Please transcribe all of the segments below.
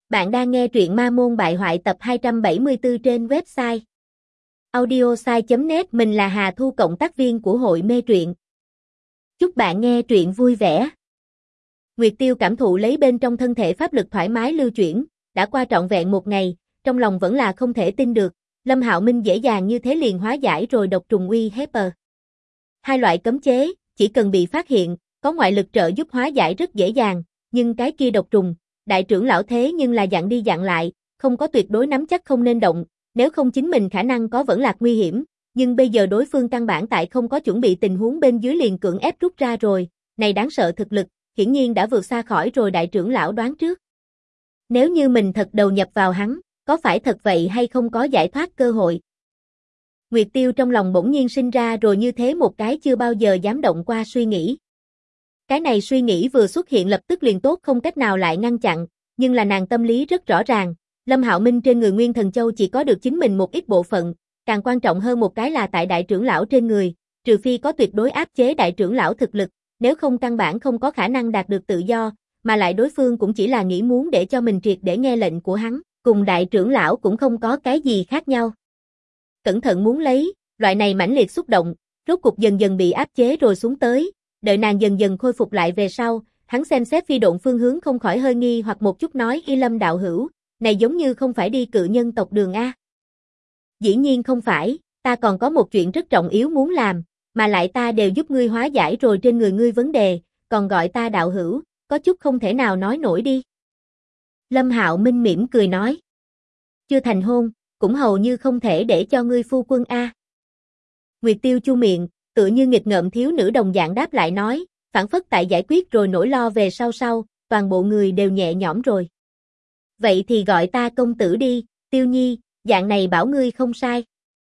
Bạn đang nghe truyện Ma Môn Bại Hoại tập 274 trên website audiosai.net. Mình là Hà Thu, cộng tác viên của hội mê truyện. Chúc bạn nghe truyện vui vẻ. Nguyệt Tiêu cảm thụ lấy bên trong thân thể pháp lực thoải mái lưu chuyển, đã qua trọn vẹn một ngày, trong lòng vẫn là không thể tin được, Lâm Hạo Minh dễ dàng như thế liền hóa giải rồi độc trùng uy hiếp. Hai loại cấm chế, chỉ cần bị phát hiện, có ngoại lực trợ giúp hóa giải rất dễ dàng, nhưng cái kia độc trùng, đại trưởng lão thế nhưng là dặn đi dặn lại, không có tuyệt đối nắm chắc không nên động, nếu không chính mình khả năng có vẫn lạc nguy hiểm, nhưng bây giờ đối phương căn bản tại không có chuẩn bị tình huống bên dưới liền cưỡng ép rút ra rồi, này đáng sợ thực lực, hiển nhiên đã vượt xa khỏi rồi đại trưởng lão đoán trước. Nếu như mình thật đầu nhập vào hắn, có phải thật vậy hay không có giải thoát cơ hội? Nguyệt Tiêu trong lòng bỗng nhiên sinh ra rồi như thế một cái chưa bao giờ dám động qua suy nghĩ. Cái này suy nghĩ vừa xuất hiện lập tức liền tốt không cách nào lại ngăn chặn, nhưng là nàng tâm lý rất rõ ràng, Lâm Hạo Minh trên người Nguyên Thần Châu chỉ có được chính mình một ít bộ phận, càng quan trọng hơn một cái là tại đại trưởng lão trên người, trừ phi có tuyệt đối áp chế đại trưởng lão thực lực, nếu không căn bản không có khả năng đạt được tự do, mà lại đối phương cũng chỉ là nghĩ muốn để cho mình triệt để nghe lệnh của hắn, cùng đại trưởng lão cũng không có cái gì khác nhau. Cẩn thận muốn lấy, loại này mãnh liệt xúc động, rốt cục dần dần bị áp chế rồi xuống tới. Đợi nàng dần dần khôi phục lại về sau, hắn xem xét phi độn phương hướng không khỏi hơi nghi hoặc một chút nói: Y Lâm đạo hữu, này giống như không phải đi cự nhân tộc đường a. Dĩ nhiên không phải, ta còn có một chuyện rất trọng yếu muốn làm, mà lại ta đều giúp ngươi hóa giải rồi trên người ngươi vấn đề, còn gọi ta đạo hữu, có chút không thể nào nói nổi đi. Lâm Hạo Minh mỉm cười nói: Chưa thành hôn, cũng hầu như không thể để cho ngươi phu quân a. Nguyệt Tiêu chu miệng, tựa như nghịch ngợm thiếu nữ đồng dạng đáp lại nói, phản phất tại giải quyết rồi nỗi lo về sau, toàn bộ người đều nhẹ nhõm rồi. Vậy thì gọi ta công tử đi, Tiêu Nhi, dạng này bảo ngươi không sai.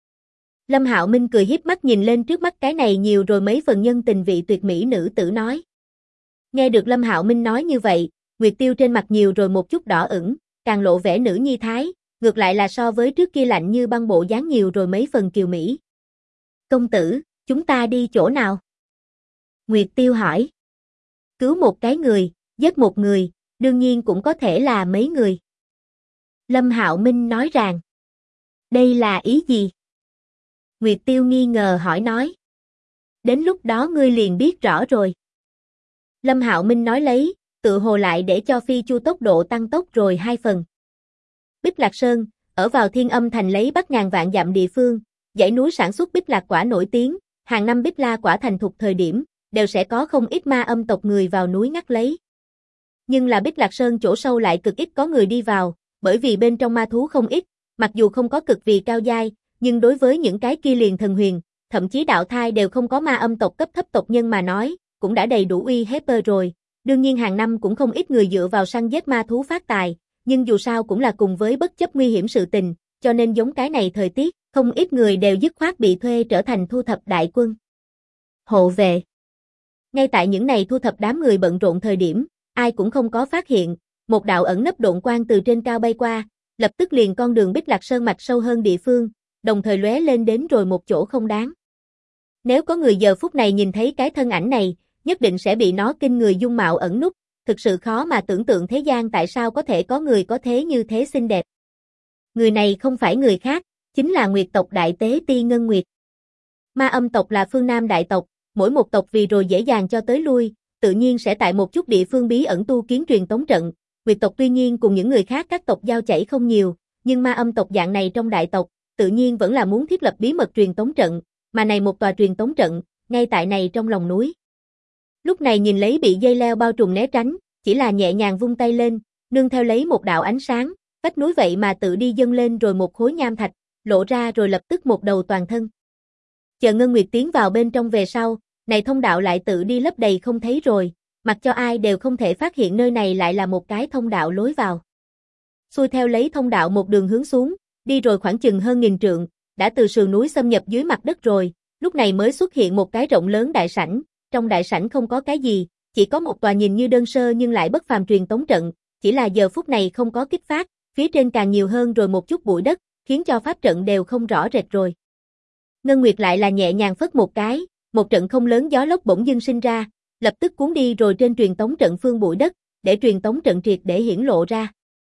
Lâm Hạo Minh cười hiếp mắt nhìn lên trước mắt cái này nhiều rồi mấy phần nhân tình vị tuyệt mỹ nữ tử nói. Nghe được Lâm Hạo Minh nói như vậy, Nguyệt Tiêu trên mặt nhiều rồi một chút đỏ ửng, càng lộ vẻ nữ nhi thái, ngược lại là so với trước kia lạnh như băng bộ dáng nhiều rồi mấy phần kiều mỹ. Công tử, chúng ta đi chỗ nào? Nguyệt Tiêu hỏi. Cứu một cái người, giết một người, đương nhiên cũng có thể là mấy người. Lâm Hạo Minh nói rằng. Đây là ý gì? Nguyệt Tiêu nghi ngờ hỏi nói. Đến lúc đó ngươi liền biết rõ rồi. Lâm Hạo Minh nói lấy, tự hồ lại để cho phi chu tốc độ tăng tốc rồi 2 phần. Bích Lạc Sơn, ở vào Thiên Âm Thành lấy Bắc ngàn vạn dặm địa phương, dãy núi sản xuất Bích Lạc quả nổi tiếng, hàng năm Bích La quả thành thục thời điểm, đều sẽ có không ít ma âm tộc người vào núi ngắt lấy. Nhưng là Bích Lạc Sơn chỗ sâu lại cực ít có người đi vào, bởi vì bên trong ma thú không ít, mặc dù không có cực vì cao giai, nhưng đối với những cái kia liền thần huyền, thậm chí đạo thai đều không có ma âm tộc cấp thấp tộc nhân mà nói, cũng đã đầy đủ uy hiếp rồi. Đương nhiên hàng năm cũng không ít người dựa vào săn giết ma thú phát tài, nhưng dù sao cũng là cùng với bất chấp nguy hiểm sự tình, cho nên giống cái này thời tiết, không ít người đều dứt khoát bị thuê trở thành thu thập đại quân. Hộ vệ. Ngay tại những này thu thập đám người bận rộn thời điểm, ai cũng không có phát hiện, một đạo ẩn nấp độn quang từ trên cao bay qua, lập tức liền con đường Bích Lạc Sơn mạch sâu hơn địa phương, đồng thời lóe lên đến rồi một chỗ không đáng. Nếu có người giờ phút này nhìn thấy cái thân ảnh này, nhất định sẽ bị nó kinh người dung mạo ẩn núp, thực sự khó mà tưởng tượng thế gian tại sao có thể có người có thế như thế xinh đẹp. Người này không phải người khác, chính là Nguyệt tộc đại tế Ti Ngân Nguyệt. Ma âm tộc là phương Nam đại tộc, mỗi một tộc vì rồi dễ dàng cho tới lui, tự nhiên sẽ tại một chút địa phương bí ẩn tu kiến truyền tống trận. Nguyệt tộc tuy nhiên cùng những người khác các tộc giao chảy không nhiều, nhưng ma âm tộc dạng này trong đại tộc, tự nhiên vẫn là muốn thiết lập bí mật truyền tống trận, mà này một tòa truyền tống trận, ngay tại này trong lòng núi. Lúc này nhìn lấy bị dây leo bao trùm né tránh, chỉ là nhẹ nhàng vung tay lên, nương theo lấy một đạo ánh sáng, vách núi vậy mà tự đi dâng lên rồi một khối nham thạch, lộ ra rồi lập tức một đầu toàn thân. Chờ Ngân Nguyệt tiến vào bên trong về sau, này thông đạo lại tự đi lấp đầy không thấy rồi, mặc cho ai đều không thể phát hiện nơi này lại là một cái thông đạo lối vào. Xuôi theo lấy thông đạo một đường hướng xuống, đi rồi khoảng chừng hơn 1000 trượng, đã từ sườn núi xâm nhập dưới mặt đất rồi, lúc này mới xuất hiện một cái rộng lớn đại sảnh, trong đại sảnh không có cái gì, chỉ có một tòa nhìn như đơn sơ nhưng lại bất phàm truyền tống trận, chỉ là giờ phút này không có kích phát, phía trên càng nhiều hơn rồi một chút bụi đất, khiến cho pháp trận đều không rõ rệt rồi. Ngân Nguyệt lại là nhẹ nhàng phất một cái, một trận không lớn gió lốc bỗng dưng sinh ra, lập tức cuốn đi rồi trên truyền tống trận phương bụi đất, để truyền tống trận triệt để hiển lộ ra.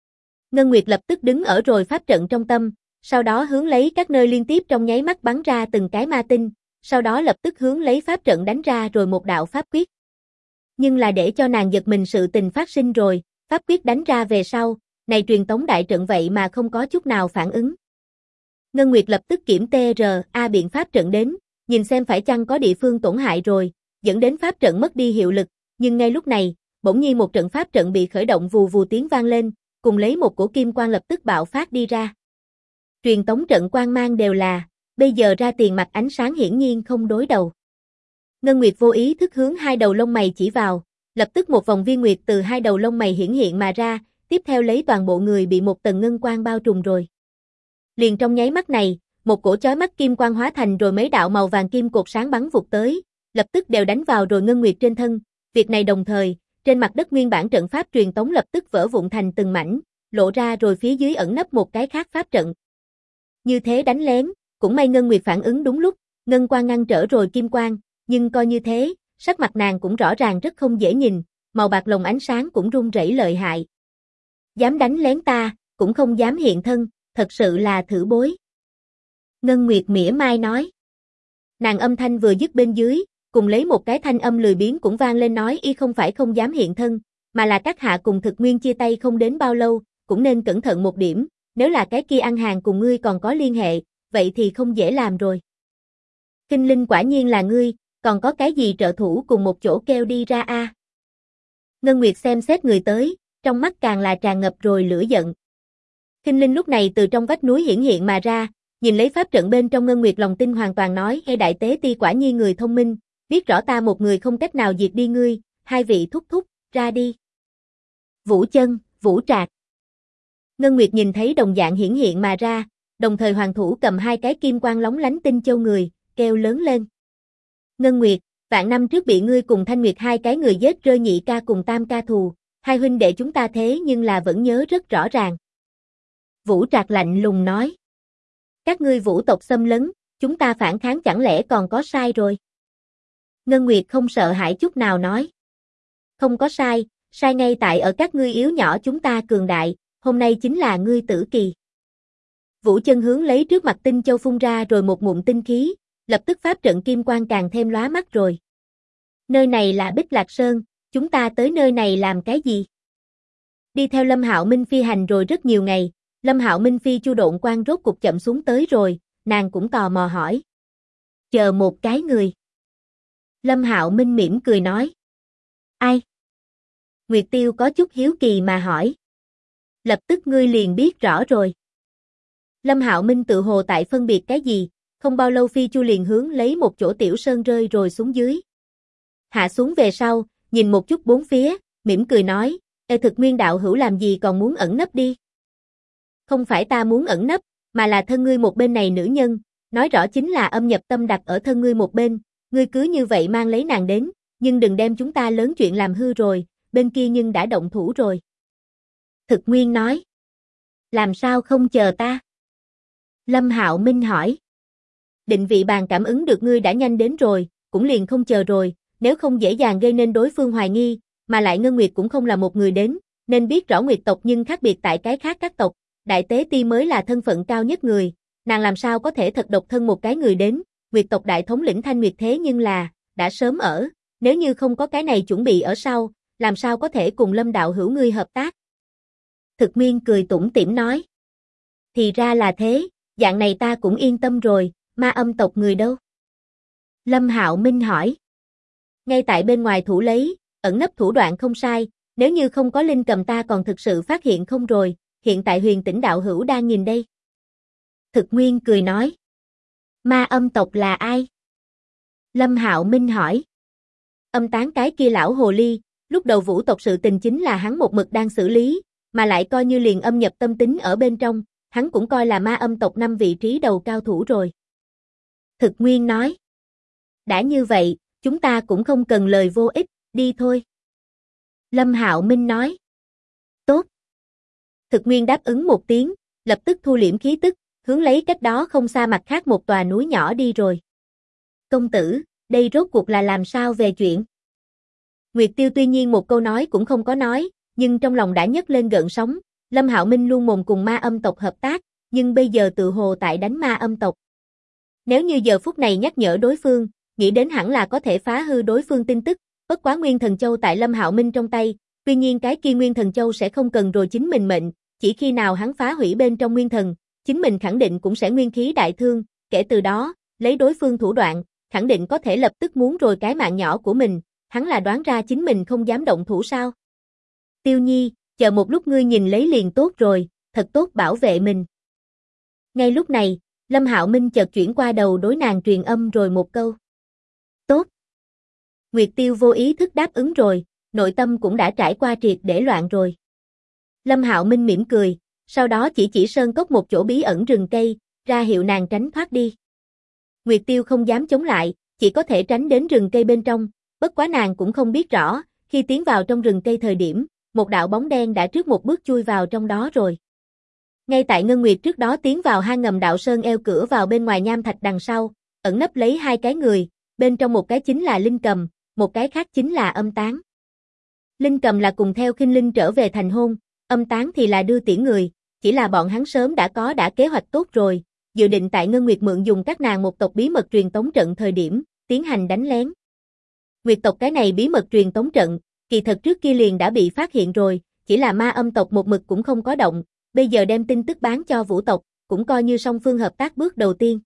Ngân Nguyệt lập tức đứng ở rồi pháp trận trong tâm, sau đó hướng lấy các nơi liên tiếp trong nháy mắt bắn ra từng cái ma tinh, sau đó lập tức hướng lấy pháp trận đánh ra rồi một đạo pháp quyết. Nhưng là để cho nàng giật mình sự tình phát sinh rồi, pháp quyết đánh ra về sau, này truyền tống đại trận vậy mà không có chút nào phản ứng. Ngân Nguyệt lập tức kiểm TRA biện pháp trận đến, nhìn xem phải chăng có địa phương tổn hại rồi, dẫn đến pháp trận mất đi hiệu lực, nhưng ngay lúc này, bỗng nhiên một trận pháp trận bị khởi động vù vù tiếng vang lên, cùng lấy một cổ kim quang lập tức bạo phát đi ra. Truyền tống trận quang mang đều là, bây giờ ra tiền mặt ánh sáng hiển nhiên không đối đầu. Ngân Nguyệt vô ý thức hướng hai đầu lông mày chỉ vào, lập tức một vòng viên nguyệt từ hai đầu lông mày hiển hiện mà ra, tiếp theo lấy toàn bộ người bị một tầng ngân quang bao trùm rồi. Liền trong nháy mắt này, một cổ chói mắt kim quang hóa thành rồi mấy đạo màu vàng kim cột sáng bắn vụt tới, lập tức đều đánh vào rồi Ngân Nguyệt trên thân, việc này đồng thời, trên mặt đất nguyên bản trận pháp truyền tống lập tức vỡ vụn thành từng mảnh, lộ ra rồi phía dưới ẩn nấp một cái khác pháp trận. Như thế đánh lén, cũng may Ngân Nguyệt phản ứng đúng lúc, ngân quang ngăn trở rồi kim quang, nhưng coi như thế, sắc mặt nàng cũng rõ ràng rất không dễ nhìn, màu bạc lồng ánh sáng cũng run rẩy lợi hại. Dám đánh lén ta, cũng không dám hiện thân, thật sự là thử bối. Ngân Nguyệt mỉa mai nói. Nàng âm thanh vừa dứt bên dưới, cùng lấy một cái thanh âm lười biếng cũng vang lên nói y không phải không dám hiện thân, mà là các hạ cùng Thực Nguyên chia tay không đến bao lâu, cũng nên cẩn thận một điểm, nếu là cái kia ăn hàng cùng ngươi còn có liên hệ, vậy thì không dễ làm rồi. Kinh Linh quả nhiên là ngươi, còn có cái gì trợ thủ cùng một chỗ kêu đi ra a? Ngân Nguyệt xem xét người tới, trong mắt càng là tràn ngập rồi lửa giận. Kinh Linh lúc này từ trong vách núi hiển hiện mà ra, nhìn lấy pháp trận bên trong Ngân Nguyệt lòng tin hoàn toàn nói: "Hay đại tế ti quả nhiên người thông minh, biết rõ ta một người không cách nào diệt đi ngươi, hai vị thúc thúc, ra đi." Vũ Chân, Vũ Trạc. Ngân Nguyệt nhìn thấy đồng dạng hiển hiện mà ra, đồng thời hoàng thủ cầm hai cái kim quang lóng lánh tinh châu người, kêu lớn lên. Ngân Nguyệt, vạn năm trước bị ngươi cùng Thanh Nguyệt hai cái người giết rơi nhị ca cùng tam ca thù, hai huynh đệ chúng ta thế nhưng là vẫn nhớ rất rõ ràng. Vũ Trạc lạnh lùng nói. Các ngươi Vũ tộc xâm lấn, chúng ta phản kháng chẳng lẽ còn có sai rồi? Ngân Nguyệt không sợ hãi chút nào nói. Không có sai, sai ngay tại ở các ngươi yếu nhỏ chúng ta cường đại, hôm nay chính là ngươi tử kỳ. Vũ Chân hướng lấy trước mặt tinh châu phun ra rồi một ngụm tinh khí, lập tức pháp trận kim quang càng thêm lóa mắt rồi. Nơi này là Bích Lạc Sơn, chúng ta tới nơi này làm cái gì? Đi theo Lâm Hạo Minh phi hành rồi rất nhiều ngày, Lâm Hạo Minh phi chu độn quang rốt cục chậm xuống tới rồi, nàng cũng tò mò hỏi. Chờ một cái người. Lâm Hạo Minh mỉm cười nói. Ai? Nguyệt Tiêu có chút hiếu kỳ mà hỏi. Lập tức ngươi liền biết rõ rồi. Lâm Hạo Minh tự hồ tại phân biệt cái gì, không bao lâu phi chu liền hướng lấy một chỗ tiểu sơn rơi rồi xuống dưới. Hạ xuống về sau, nhìn một chút bốn phía, mỉm cười nói, Ê Thực Nguyên đạo hữu làm gì còn muốn ẩn nấp đi. Không phải ta muốn ẩn nấp, mà là thân ngươi một bên này nữ nhân, nói rõ chính là âm nhập tâm đặt ở thân ngươi một bên, ngươi cứ như vậy mang lấy nàng đến, nhưng đừng đem chúng ta lớn chuyện làm hư rồi, bên kia nhưng đã động thủ rồi. Thực Nguyên nói, làm sao không chờ ta? Lâm Hạo Minh hỏi, định vị bàn cảm ứng được ngươi đã nhanh đến rồi, cũng liền không chờ rồi, nếu không dễ dàng gây nên đối phương hoài nghi, mà lại Ngân Nguyệt cũng không là một người đến, nên biết rõ Nguyệt tộc nhưng khác biệt tại cái khác các tộc, Đại Tế Ti mới là thân phận cao nhất người, nàng làm sao có thể thật độc thân một cái người đến, Nguyệt tộc đại thống lĩnh Thanh Nguyệt thế nhưng là, đã sớm ở, nếu như không có cái này chuẩn bị ở sau, làm sao có thể cùng Lâm đạo hữu ngươi hợp tác. Thực Nguyên cười tủm tỉm nói, thì ra là thế, dạng này ta cũng yên tâm rồi, Ma Âm tộc người đâu? Lâm Hạo Minh hỏi. Ngay tại bên ngoài thủ lấy, ẩn nấp thủ đoạn không sai, nếu như không có linh cầm ta còn thực sự phát hiện không rồi, hiện tại Huyền Tĩnh đạo hữu đang nhìn đây. Thực Nguyên cười nói. Ma Âm tộc là ai? Lâm Hạo Minh hỏi. Âm tán cái kia lão hồ ly, lúc đầu Vũ tộc sự tình chính là hắn một mực đang xử lý, mà lại coi như liền âm nhập tâm tính ở bên trong, hắn cũng coi là Ma Âm tộc 5 vị trí đầu cao thủ rồi. Thực Nguyên nói. Đã như vậy, chúng ta cũng không cần lời vô ích, đi thôi. Lâm Hạo Minh nói. Tốt. Thực Nguyên đáp ứng một tiếng, lập tức thu liễm khí tức, hướng lấy cách đó không xa mặt khác một tòa núi nhỏ đi rồi. Công tử, đây rốt cuộc là làm sao về chuyện? Nguyệt Tiêu tuy nhiên một câu nói cũng không có nói, nhưng trong lòng đã nhấc lên gợn sóng, Lâm Hạo Minh luôn mồm cùng ma âm tộc hợp tác, nhưng bây giờ tự hồ tại đánh ma âm tộc. Nếu như giờ phút này nhắc nhở đối phương, nghĩ đến hẳn là có thể phá hư đối phương tin tức, bất quá Nguyên Thần Châu tại Lâm Hạo Minh trong tay, tuy nhiên cái kia Nguyên Thần Châu sẽ không cần rồi chính mình mệnh, chỉ khi nào hắn phá hủy bên trong Nguyên Thần, chính mình khẳng định cũng sẽ nguyên khí đại thương, kể từ đó, lấy đối phương thủ đoạn, khẳng định có thể lập tức muốn rồi cái mạng nhỏ của mình, hắn là đoán ra chính mình không dám động thủ sao. Tiêu Nhi, chờ một lúc ngươi nhìn lấy liền tốt rồi, thật tốt bảo vệ mình. Ngay lúc này, Lâm Hạo Minh chợt chuyển qua đầu đối nàng truyền âm rồi một câu. Tốt. Nguyệt Tiêu vô ý thức đáp ứng rồi, nội tâm cũng đã trải qua triệt để loạn rồi. Lâm Hạo Minh mỉm cười, sau đó chỉ sơn cốc một chỗ bí ẩn rừng cây, ra hiệu nàng tránh thoát đi. Nguyệt Tiêu không dám chống lại, chỉ có thể tránh đến rừng cây bên trong, bất quá nàng cũng không biết rõ, khi tiến vào trong rừng cây thời điểm, một đạo bóng đen đã trước một bước chui vào trong đó rồi. Ngay tại Ngân Nguyệt trước đó tiến vào hang ngầm đạo sơn eo cửa vào bên ngoài nham thạch đằng sau, ẩn nấp lấy hai cái người, bên trong một cái chính là Linh Cầm, một cái khác chính là Âm Tán. Linh Cầm là cùng theo Khinh Linh trở về thành hôn, Âm Tán thì là đưa tiễn người, chỉ là bọn hắn sớm đã kế hoạch tốt rồi, dự định tại Ngân Nguyệt mượn dùng các nàng một tộc bí mật truyền tống trận thời điểm, tiến hành đánh lén. Nguyệt tộc cái này bí mật truyền tống trận, kỳ thật trước kia liền đã bị phát hiện rồi, chỉ là ma âm tộc một mực cũng không có động, bây giờ đem tin tức bán cho Vũ tộc, cũng coi như song phương hợp tác bước đầu tiên.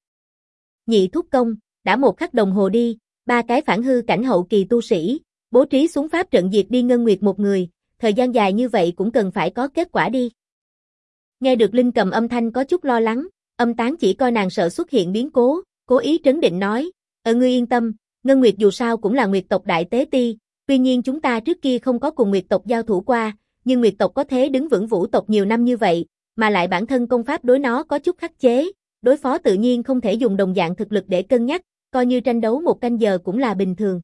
Nhị thúc công, đã một khắc đồng hồ đi, ba cái phản hư cảnh hậu kỳ tu sĩ, bố trí xuống pháp trận diệt đi Ngân Nguyệt một người, thời gian dài như vậy cũng cần phải có kết quả đi. Nghe được Linh Cầm âm thanh có chút lo lắng, Âm Tán chỉ coi nàng sợ xuất hiện biến cố, cố ý trấn định nói, ngươi yên tâm, Ngân Nguyệt dù sao cũng là Nguyệt tộc đại tế ti, tuy nhiên chúng ta trước kia không có cùng Nguyệt tộc giao thủ qua, nhưng Nguyệt tộc có thế đứng vững Vũ tộc nhiều năm như vậy, mà lại bản thân công pháp đối nó có chút khắc chế, đối phó tự nhiên không thể dùng đồng dạng thực lực để cân nhắc, coi như tranh đấu một canh giờ cũng là bình thường.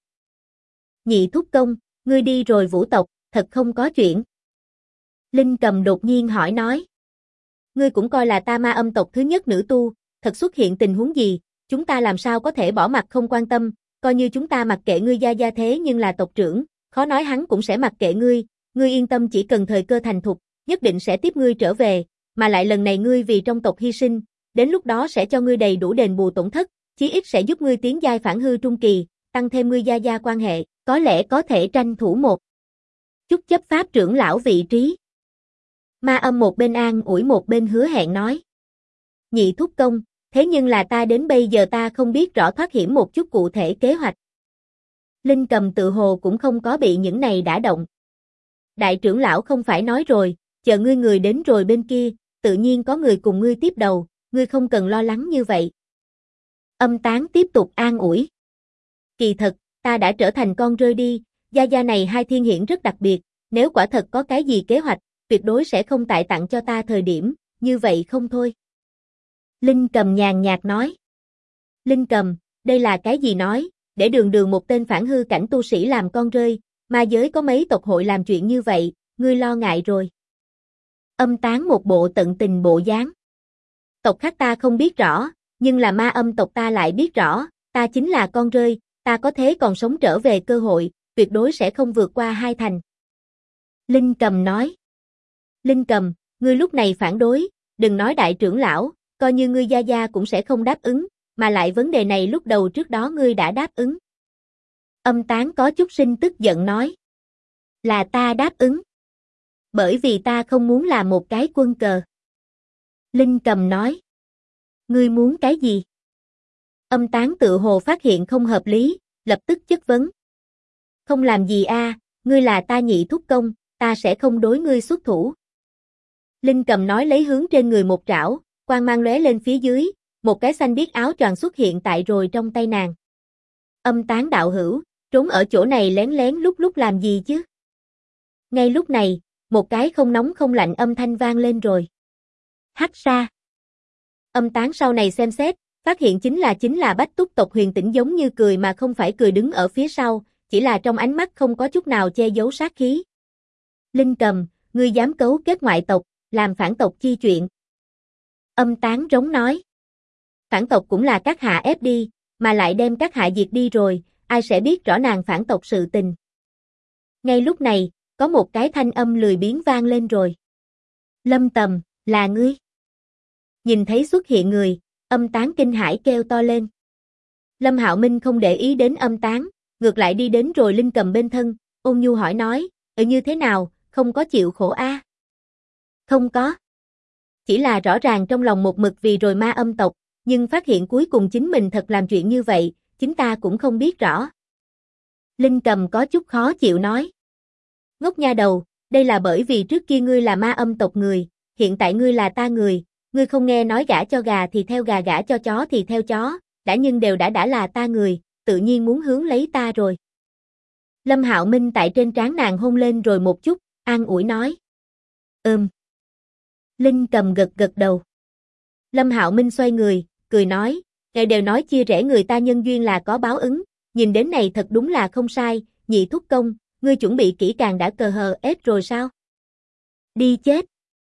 Nhị thúc công, ngươi đi rồi Vũ tộc, thật không có chuyện. Linh Cầm đột nhiên hỏi nói. Ngươi cũng coi là ta ma âm tộc thứ nhất nữ tu, thật xuất hiện tình huống gì, chúng ta làm sao có thể bỏ mặc không quan tâm, coi như chúng ta mặc kệ ngươi gia thế nhưng là tộc trưởng, khó nói hắn cũng sẽ mặc kệ ngươi yên tâm chỉ cần thời cơ thành thục, nhất định sẽ tiếp ngươi trở về, mà lại lần này ngươi vì trong tộc hy sinh, đến lúc đó sẽ cho ngươi đầy đủ đền bù tổn thất, chí ít sẽ giúp ngươi tiến giai phản hư trung kỳ, tăng thêm ngươi gia quan hệ, có lẽ có thể tranh thủ một chút chấp pháp trưởng lão vị trí. Ma Âm một bên an ủi một bên hứa hẹn nói. Nhị thúc công, thế nhưng là ta đến bây giờ ta không biết rõ thoát hiểm một chút cụ thể kế hoạch. Linh Cầm tự hồ cũng không có bị những này đả động. Đại trưởng lão không phải nói rồi, chờ ngươi người đến rồi bên kia, tự nhiên có người cùng ngươi tiếp đầu, ngươi không cần lo lắng như vậy. Âm Tán tiếp tục an ủi. Kỳ thật, ta đã trở thành con rơi đi, gia này hai thiên hiển rất đặc biệt, nếu quả thật có cái gì kế hoạch, tuyệt đối sẽ không tại tặng cho ta thời điểm, như vậy không thôi. Linh Cầm nhàn nhạt nói. Linh Cầm, đây là cái gì nói, để đường một tên phản hư cảnh tu sĩ làm con rơi, ma giới có mấy tộc hội làm chuyện như vậy, ngươi lo ngại rồi. Âm Tán một bộ tận tình bộ dáng. Tộc khác ta không biết rõ, nhưng là ma âm tộc ta lại biết rõ, ta chính là con rơi, ta có thế còn sống trở về cơ hội, tuyệt đối sẽ không vượt qua hai thành. Linh Cầm nói. Linh Cầm, ngươi lúc này phản đối, đừng nói đại trưởng lão, coi như ngươi gia cũng sẽ không đáp ứng, mà lại vấn đề này lúc đầu trước đó ngươi đã đáp ứng. Âm Tán có chút sinh tức giận nói. Là ta đáp ứng. Bởi vì ta không muốn làm một cái quân cờ. Linh Cầm nói. Ngươi muốn cái gì? Âm Tán tự hồ phát hiện không hợp lý, lập tức chất vấn. Không làm gì a, ngươi là ta nhị thúc công, ta sẽ không đối ngươi xuất thủ. Linh Cầm nói lấy hướng trên người một trảo, quang mang lóe lên phía dưới, một cái xanh biếc áo choàng xuất hiện tại rồi trong tay nàng. Âm Tán đạo hữu, trốn ở chỗ này lén lén lúc làm gì chứ? Ngay lúc này, một cái không nóng không lạnh âm thanh vang lên rồi. Hắc Sa. Âm Tán sau này xem xét, phát hiện chính là Bách Túc tộc Huyền Tĩnh giống như cười mà không phải cười đứng ở phía sau, chỉ là trong ánh mắt không có chút nào che giấu sát khí. Linh Cầm, ngươi dám cấu kết ngoại tộc, làm phản tộc chi chuyện. Âm Tán rống nói. Phản tộc cũng là các hạ ép đi, mà lại đem các hạ diệt đi rồi, ai sẽ biết rõ nàng phản tộc sự tình. Ngay lúc này, có một cái thanh âm lười biếng vang lên rồi. Lâm Tầm, là ngươi. Nhìn thấy xuất hiện người, Âm Tán kinh hãi kêu to lên. Lâm Hạo Minh không để ý đến Âm Tán, ngược lại đi đến rồi Linh Cầm bên thân, ôn nhu hỏi nói, như thế nào, không có chịu khổ a? Không có. Chỉ là rõ ràng trong lòng một mực vì rồi ma âm tộc, nhưng phát hiện cuối cùng chính mình thật làm chuyện như vậy, chính ta cũng không biết rõ. Linh Cầm có chút khó chịu nói. Ngốc nha đầu, đây là bởi vì trước kia ngươi là ma âm tộc người, hiện tại ngươi là ta người, ngươi không nghe nói gả cho gà thì theo gà, gả cho chó thì theo chó, đã nhưng đều đã là ta người, tự nhiên muốn hướng lấy ta rồi. Lâm Hạo Minh tại trên trán nàng hôn lên rồi một chút, an ủi nói. Linh Cầm gật gật đầu. Lâm Hạo Minh xoay người, cười nói, ngài đều nói chia rẽ người ta nhân duyên là có báo ứng, nhìn đến này thật đúng là không sai, Nhị thúc công, ngươi chuẩn bị kỹ càng đã cờ hờ ết rồi sao? Đi chết.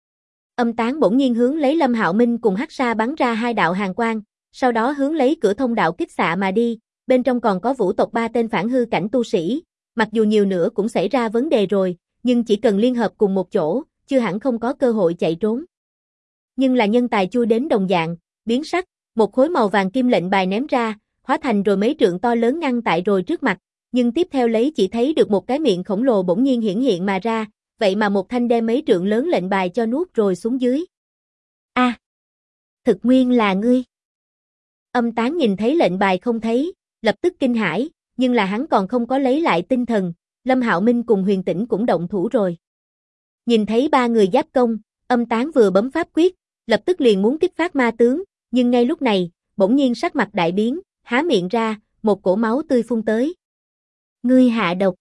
Âm Tán bỗng nhiên hướng lấy Lâm Hạo Minh cùng Hắc Sa bắn ra hai đạo hàn quang, sau đó hướng lấy cửa thông đạo kích xạ mà đi, bên trong còn có Vũ tộc 3 tên phản hư cảnh tu sĩ, mặc dù nhiều nữa cũng xảy ra vấn đề rồi, nhưng chỉ cần liên hợp cùng một chỗ, chưa hẳn không có cơ hội chạy trốn. Nhưng là nhân tài chui đến đồng dạng, biến sắc, một khối màu vàng kim lệnh bài ném ra, hóa thành rồi mấy trượng to lớn ngăn tại rồi trước mặt, nhưng tiếp theo lấy chỉ thấy được một cái miệng khổng lồ bỗng nhiên hiển hiện mà ra, vậy mà một thanh đem mấy trượng lớn lệnh bài cho nuốt rồi xuống dưới. A, thực nguyên là ngươi. Âm Tán nhìn thấy lệnh bài không thấy, lập tức kinh hãi, nhưng là hắn còn không có lấy lại tinh thần, Lâm Hạo Minh cùng Huyền Tĩnh cũng động thủ rồi. Nhìn thấy ba người giáp công, Âm Tán vừa bấm pháp quyết, lập tức liền muốn kích phát ma tướng, nhưng ngay lúc này, bỗng nhiên sắc mặt đại biến, há miệng ra, một cổ máu tươi phun tới. Ngươi hạ độc.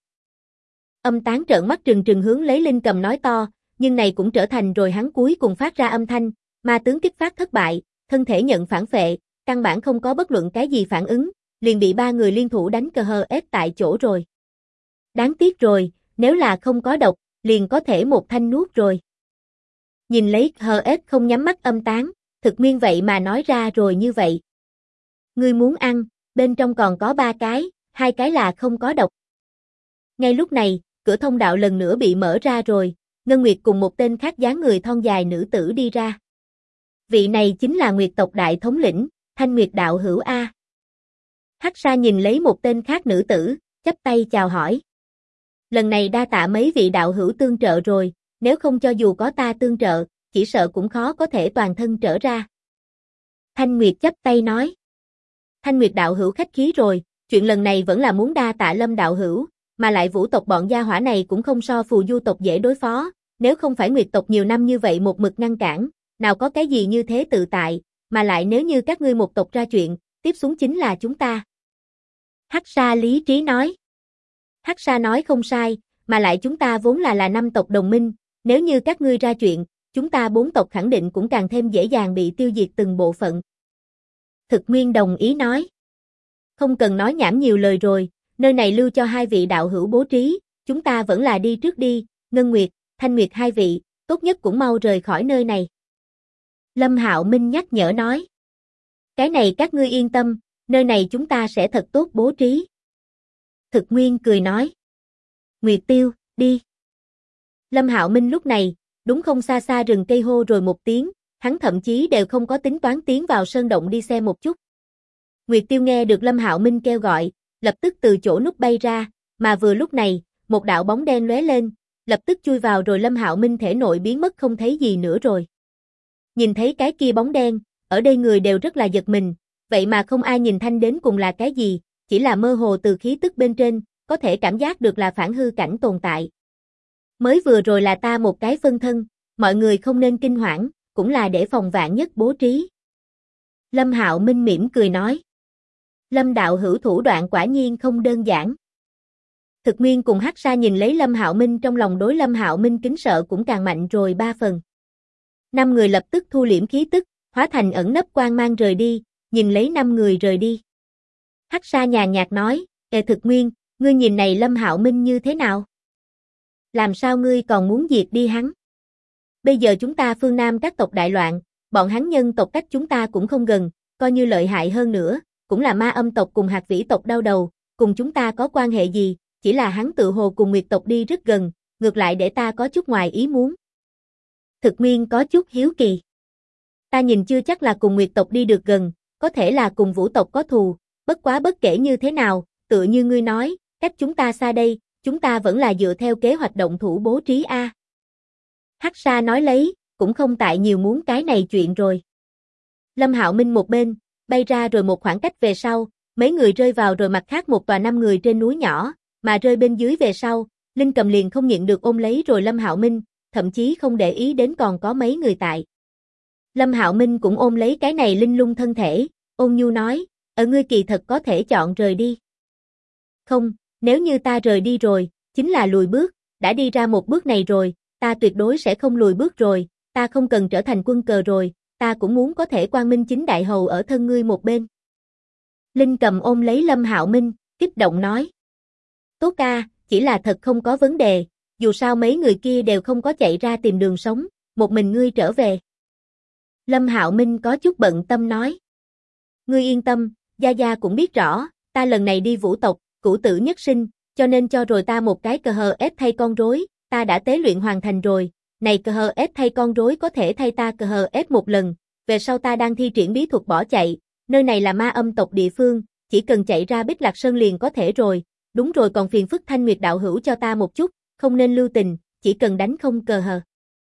Âm Tán trợn mắt trừng trừng hướng lấy Linh Cầm nói to, nhưng này cũng trở thành rồi hắn cuối cùng phát ra âm thanh, ma tướng kích phát thất bại, thân thể nhận phản phệ, căn bản không có bất luận cái gì phản ứng, liền bị ba người liên thủ đánh cờ hờ ết tại chỗ rồi. Đáng tiếc rồi, nếu là không có độc, liền có thể một thanh nuốt rồi. Nhìn lấy hờ ết không nhắm mắt Âm Tán, thực nguyên vậy mà nói ra rồi như vậy. Ngươi muốn ăn, bên trong còn có 3 cái, 2 cái là không có độc. Ngay lúc này, cửa thông đạo lần nữa bị mở ra rồi, Ngân Nguyệt cùng một tên khác dáng người thon dài nữ tử đi ra. Vị này chính là Nguyệt tộc đại thống lĩnh, Thanh Nguyệt đạo hữu A. Hắc Sa nhìn lấy một tên khác nữ tử, chắp tay chào hỏi. Lần này đa tạ mấy vị đạo hữu tương trợ rồi, nếu không cho dù có ta tương trợ, chỉ sợ cũng khó có thể toàn thân trở ra. Thanh Nguyệt chắp tay nói. Thanh Nguyệt đạo hữu khách khí rồi, chuyện lần này vẫn là muốn đa tạ Lâm đạo hữu, mà lại Vũ tộc bọn gia hỏa này cũng không so Phù Du tộc dễ đối phó, nếu không phải Nguyệt tộc nhiều năm như vậy một mực ngăn cản, nào có cái gì như thế tự tại, mà lại nếu như các ngươi một tộc ra chuyện, tiếp xuống chính là chúng ta. Hắc Sa lý trí nói. Hắc Sa nói không sai, mà lại chúng ta vốn là 5 tộc đồng minh, nếu như các ngươi ra chuyện, chúng ta 4 tộc khẳng định cũng càng thêm dễ dàng bị tiêu diệt từng bộ phận. Thực Nguyên đồng ý nói. Không cần nói nhảm nhiều lời rồi, nơi này lưu cho 2 vị đạo hữu bố trí, chúng ta vẫn là đi trước đi, Ngân Nguyệt, Thanh Nguyệt 2 vị, tốt nhất cũng mau rời khỏi nơi này. Lâm Hạo Minh nhắc nhở nói. Cái này các ngươi yên tâm, nơi này chúng ta sẽ thật tốt bố trí. Thực Nguyên cười nói. Nguyệt Tiêu, đi. Lâm Hạo Minh lúc này, đúng không xa xa rừng cây hô rồi một tiếng, hắn thậm chí đều không có tính toán tiến vào sơn động đi xem một chút. Nguyệt Tiêu nghe được Lâm Hạo Minh kêu gọi, lập tức từ chỗ núp bay ra, mà vừa lúc này, một đạo bóng đen lóe lên, lập tức chui vào rồi Lâm Hạo Minh thể nội biến mất không thấy gì nữa rồi. Nhìn thấy cái kia bóng đen, ở đây người đều rất là giật mình, vậy mà không ai nhìn thanh đến cùng là cái gì, chỉ là mơ hồ từ khí tức bên trên, có thể cảm giác được là phản hư cảnh tồn tại. Mới vừa rồi là ta một cái phân thân, mọi người không nên kinh hoảng, cũng là để phòng vạn nhất bố trí. Lâm Hạo Minh mỉm cười nói. Lâm đạo hữu thủ đoạn quả nhiên không đơn giản. Thực Nguyên cùng Hắc Sa nhìn lấy Lâm Hạo Minh, trong lòng đối Lâm Hạo Minh kính sợ cũng càng mạnh rồi 3 phần. 5 người lập tức thu liễm khí tức, hóa thành ẩn nấp quang mang rời đi, nhìn lấy 5 người rời đi. Hắc Sa nhàn nhạt nói, Thực Nguyên, ngươi nhìn này Lâm Hạo Minh như thế nào? Làm sao ngươi còn muốn diệt đi hắn? Bây giờ chúng ta phương Nam các tộc đại loạn, bọn hắn nhân tộc cách chúng ta cũng không gần, coi như lợi hại hơn nữa, cũng là ma âm tộc cùng hạt vĩ tộc đau đầu, cùng chúng ta có quan hệ gì, chỉ là hắn tự hồ cùng Nguyệt tộc đi rất gần, ngược lại để ta có chút ngoài ý muốn. Thực Nguyên có chút hiếu kỳ. Ta nhìn chưa chắc là cùng Nguyệt tộc đi được gần, có thể là cùng Vũ tộc có thù, bất quá bất kể như thế nào, tựa như ngươi nói, cách chúng ta xa đây, chúng ta vẫn là dựa theo kế hoạch động thủ bố trí a. Hắc Sa nói lấy, cũng không tại nhiều muốn cái này chuyện rồi. Lâm Hạo Minh một bên, bay ra rồi một khoảng cách về sau, mấy người rơi vào rồi mặt khác một tòa 5 người trên núi nhỏ, mà rơi bên dưới về sau, Linh Cầm liền không nhịn được ôm lấy rồi Lâm Hạo Minh, thậm chí không để ý đến còn có mấy người tại. Lâm Hạo Minh cũng ôm lấy cái này linh lung thân thể, ôn nhu nói, ngươi kỳ thật có thể chọn rời đi. Không, nếu như ta rời đi rồi, chính là lùi bước, đã đi ra một bước này rồi, ta tuyệt đối sẽ không lùi bước rồi, ta không cần trở thành quân cờ rồi, ta cũng muốn có thể quang minh chính đại hầu ở thân ngươi một bên. Linh Cầm ôm lấy Lâm Hạo Minh, kích động nói. Tốt ca, chỉ là thật không có vấn đề, dù sao mấy người kia đều không có chạy ra tìm đường sống, một mình ngươi trở về. Lâm Hạo Minh có chút bận tâm nói. Ngươi yên tâm, Gia Gia cũng biết rõ, ta lần này đi Vũ tộc, cửu tử nhất sinh, cho nên cho rồi ta một cái cờ hờ ép thay con rối, ta đã tế luyện hoàn thành rồi, này cờ hờ ép thay con rối có thể thay ta cờ hờ ép một lần, về sau ta đang thi triển bí thuật bỏ chạy, nơi này là ma âm tộc địa phương, chỉ cần chạy ra Bích Lạc Sơn liền có thể rồi, đúng rồi còn phiền phức Thanh Nguyệt đạo hữu cho ta một chút, không nên lưu tình, chỉ cần đánh không cờ hờ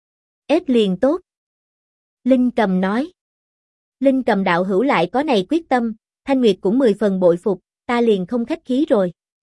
ép liền tốt. Linh Cầm nói. Linh Cầm đạo hữu lại có này quyết tâm, Thanh Nguyệt cũng 10 phần bội phục, ta liền không khách khí rồi.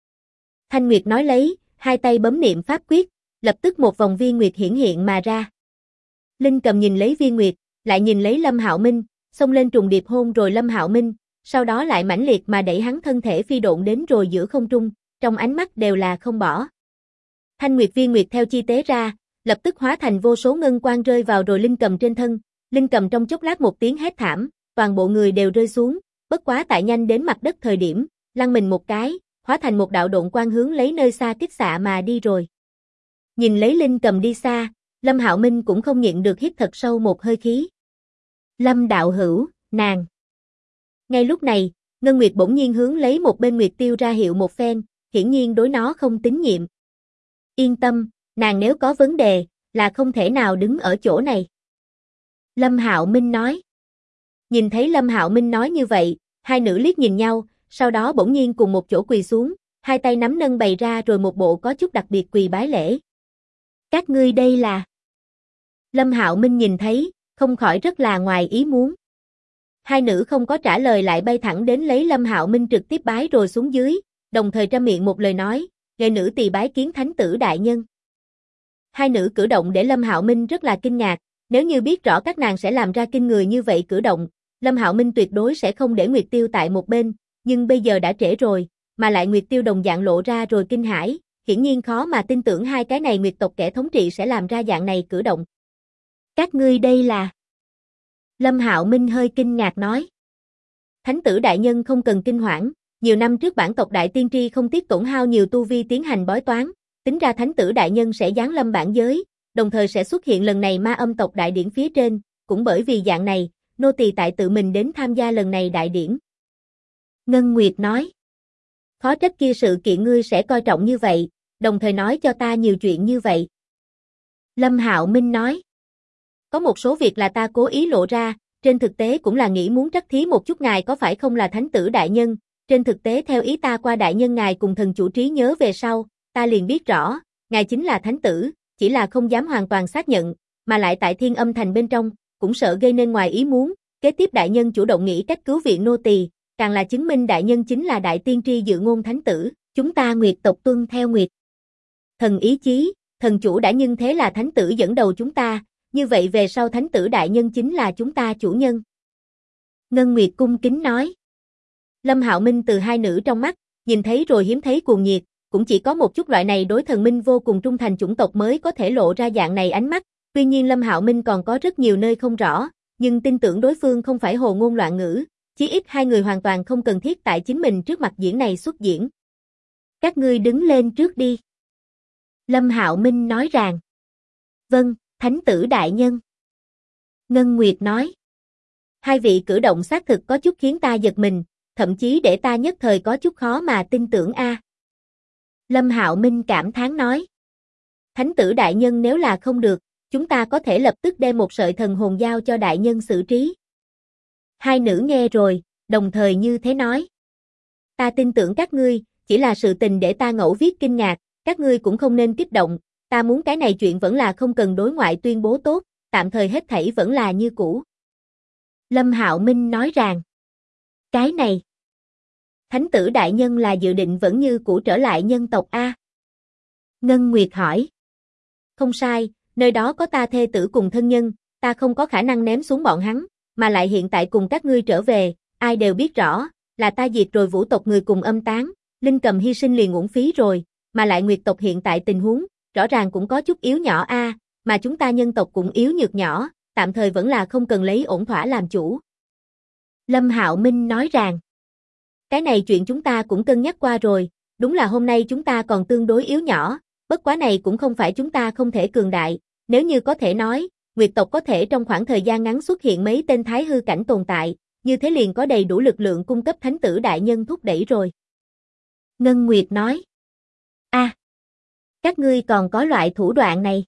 Thanh Nguyệt nói lấy, hai tay bấm niệm pháp quyết, lập tức một vòng viên nguyệt hiển hiện mà ra. Linh Cầm nhìn lấy viên nguyệt, lại nhìn lấy Lâm Hạo Minh, xông lên trùng điệp hôn rồi Lâm Hạo Minh, sau đó lại mãnh liệt mà đẩy hắn thân thể phi độn đến rồi giữa không trung, trong ánh mắt đều là không bỏ. Thanh Nguyệt viên nguyệt theo chi tế ra, lập tức hóa thành vô số ngân quang rơi vào rồi Linh Cầm trên thân, Linh Cầm trong chốc lát một tiếng hét thảm, toàn bộ người đều rơi xuống, bất quá tại nhanh đến mặt đất thời điểm, lăn mình một cái, hóa thành một đạo độn quang hướng lấy nơi xa kích xạ mà đi rồi. Nhìn lấy Linh Cầm đi xa, Lâm Hạo Minh cũng không nhịn được hít thật sâu một hơi khí. Lâm đạo hữu, nàng. Ngay lúc này, Ngân Nguyệt bỗng nhiên hướng lấy một bên Nguyệt Tiêu ra hiệu một phen, hiển nhiên đối nó không tín nhiệm. Yên tâm, nàng nếu có vấn đề, là không thể nào đứng ở chỗ này. Lâm Hạo Minh nói. Nhìn thấy Lâm Hạo Minh nói như vậy, hai nữ liếc nhìn nhau, sau đó bỗng nhiên cùng một chỗ quỳ xuống, hai tay nắm nâng bày ra rồi một bộ có chút đặc biệt quỳ bái lễ. Các ngươi đây là... Lâm Hạo Minh nhìn thấy, không khỏi rất là ngoài ý muốn. Hai nữ không có trả lời lại bay thẳng đến lấy Lâm Hạo Minh trực tiếp bái rồi xuống dưới, đồng thời trăm miệng một lời nói, nghệ nữ tỳ bái kiến thánh tử đại nhân. Hai nữ cử động để Lâm Hạo Minh rất là kinh ngạc, nếu như biết rõ các nàng sẽ làm ra kinh người như vậy cử động, Lâm Hạo Minh tuyệt đối sẽ không để Nguyệt Tiêu tại một bên, nhưng bây giờ đã trễ rồi, mà lại Nguyệt Tiêu đồng dạng lộ ra rồi kinh hãi, hiển nhiên khó mà tin tưởng hai cái này Nguyệt tộc kẻ thống trị sẽ làm ra dạng này cử động. Các ngươi đây là... Lâm Hạo Minh hơi kinh ngạc nói. Thánh tử đại nhân không cần kinh hoảng, nhiều năm trước bản tộc đại tiên tri không tiếc tổn hao nhiều tu vi tiến hành bói toán, tính ra thánh tử đại nhân sẽ giáng lâm bản giới, đồng thời sẽ xuất hiện lần này ma âm tộc đại điển phía trên, cũng bởi vì dạng này, nô tỳ tại tự mình đến tham gia lần này đại điển. Ngân Nguyệt nói. Khó trách kia sự kiện ngươi sẽ coi trọng như vậy, đồng thời nói cho ta nhiều chuyện như vậy. Lâm Hạo Minh nói. Có một số việc là ta cố ý lộ ra, trên thực tế cũng là nghĩ muốn trắc thí một chút ngài có phải không là thánh tử đại nhân, trên thực tế theo ý ta qua đại nhân ngài cùng thần chủ trí nhớ về sau, ta liền biết rõ, ngài chính là thánh tử, chỉ là không dám hoàn toàn xác nhận, mà lại tại Thiên Âm Thành bên trong, cũng sợ gây nên ngoài ý muốn, kế tiếp đại nhân chủ động nghĩ cách cứu viện nô tỳ, càng là chứng minh đại nhân chính là đại tiên tri dự ngôn thánh tử, chúng ta Nguyệt tộc tuân theo Nguyệt thần ý chí, thần chủ đã nhưng thế là thánh tử dẫn đầu chúng ta, như vậy về sau thánh tử đại nhân chính là chúng ta chủ nhân. Ngân Nguyệt cung kính nói. Lâm Hạo Minh từ hai nữ trong mắt, nhìn thấy rồi hiếm thấy cuồng nhiệt, cũng chỉ có một chút loại này đối thần minh vô cùng trung thành chủng tộc mới có thể lộ ra dạng này ánh mắt, tuy nhiên Lâm Hạo Minh còn có rất nhiều nơi không rõ, nhưng tin tưởng đối phương không phải hồ ngôn loạn ngữ, chí ít hai người hoàn toàn không cần thiết tại chính mình trước mặt diễn này xuất diễn. Các ngươi đứng lên trước đi. Lâm Hạo Minh nói rằng. Vâng, thánh tử đại nhân. Ngân Nguyệt nói. Hai vị cử động xác thực có chút khiến ta giật mình, thậm chí để ta nhất thời có chút khó mà tin tưởng a. Lâm Hạo Minh cảm thán nói. Thánh tử đại nhân nếu là không được, chúng ta có thể lập tức đem một sợi thần hồn giao cho đại nhân xử trí. Hai nữ nghe rồi, đồng thời như thế nói. Ta tin tưởng các ngươi, chỉ là sự tình để ta ngẫu viết kinh ngạc, các ngươi cũng không nên kích động, ta muốn cái này chuyện vẫn là không cần đối ngoại tuyên bố tốt, tạm thời hết thảy vẫn là như cũ. Lâm Hạo Minh nói rằng, cái này, Thánh tử đại nhân là dự định vẫn như cũ trở lại nhân tộc A? Ngân Nguyệt hỏi. Không sai, nơi đó có ta thê tử cùng thân nhân, ta không có khả năng ném xuống bọn hắn, mà lại hiện tại cùng các ngươi trở về, ai đều biết rõ, là ta diệt rồi Vũ tộc người cùng âm tán, Linh Cầm hy sinh liền uổng phí rồi, mà lại Nguyệt tộc hiện tại tình huống, rõ ràng cũng có chút yếu nhỏ A, mà chúng ta nhân tộc cũng yếu nhược nhỏ, tạm thời vẫn là không cần lấy ổn thỏa làm chủ. Lâm Hạo Minh nói rằng, cái này chuyện chúng ta cũng cân nhắc qua rồi, đúng là hôm nay chúng ta còn tương đối yếu nhỏ, bất quá này cũng không phải chúng ta không thể cường đại, nếu như có thể nói, Nguyệt tộc có thể trong khoảng thời gian ngắn xuất hiện mấy tên thái hư cảnh tồn tại, như thế liền có đầy đủ lực lượng cung cấp thánh tử đại nhân thúc đẩy rồi. Ngân Nguyệt nói, các ngươi còn có loại thủ đoạn này.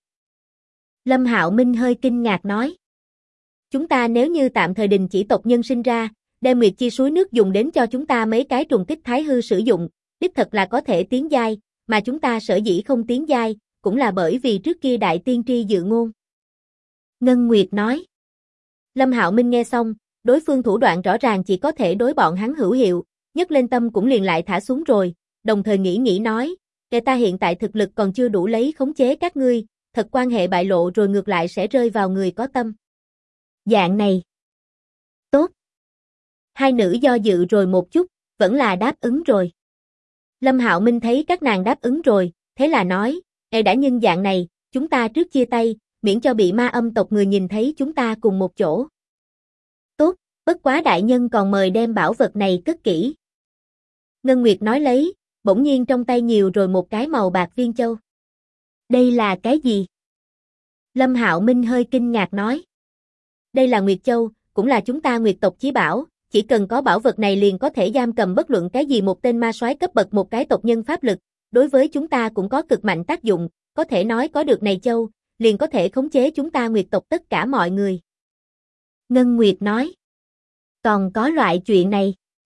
Lâm Hạo Minh hơi kinh ngạc nói, chúng ta nếu như tạm thời đình chỉ tộc nhân sinh ra, đem Nguyệt Chi suối nước dùng đến cho chúng ta mấy cái trùng kích thái hư sử dụng, đích thật là có thể tiến giai, mà chúng ta sở dĩ không tiến giai, cũng là bởi vì trước kia đại tiên tri dự ngôn. Ngân Nguyệt nói. Lâm Hạo Minh nghe xong, đối phương thủ đoạn rõ ràng chỉ có thể đối bọn hắn hữu hiệu, nhấc lên tâm cũng liền lại thả xuống rồi, đồng thời nghĩ nói, kể ta hiện tại thực lực còn chưa đủ lấy khống chế các ngươi, thật quan hệ bại lộ rồi ngược lại sẽ rơi vào người có tâm. Dạng này. Tốt. Hai nữ do dự rồi một chút, vẫn là đáp ứng rồi. Lâm Hạo Minh thấy các nàng đáp ứng rồi, thế là nói, đã nhân dạng này, chúng ta trước chia tay, miễn cho bị ma âm tộc người nhìn thấy chúng ta cùng một chỗ. Tốt, bất quá đại nhân còn mời đem bảo vật này cất kỹ. Ngân Nguyệt nói lấy, bỗng nhiên trong tay nhiều rồi một cái màu bạc viên châu. Đây là cái gì? Lâm Hạo Minh hơi kinh ngạc nói. Đây là Nguyệt Châu, cũng là chúng ta Nguyệt tộc chí bảo, chỉ cần có bảo vật này liền có thể giam cầm bất luận cái gì một tên ma soái cấp bậc một cái tộc nhân pháp lực, đối với chúng ta cũng có cực mạnh tác dụng, có thể nói có được này châu, liền có thể khống chế chúng ta Nguyệt tộc tất cả mọi người. Ngân Nguyệt nói. Còn có loại chuyện này.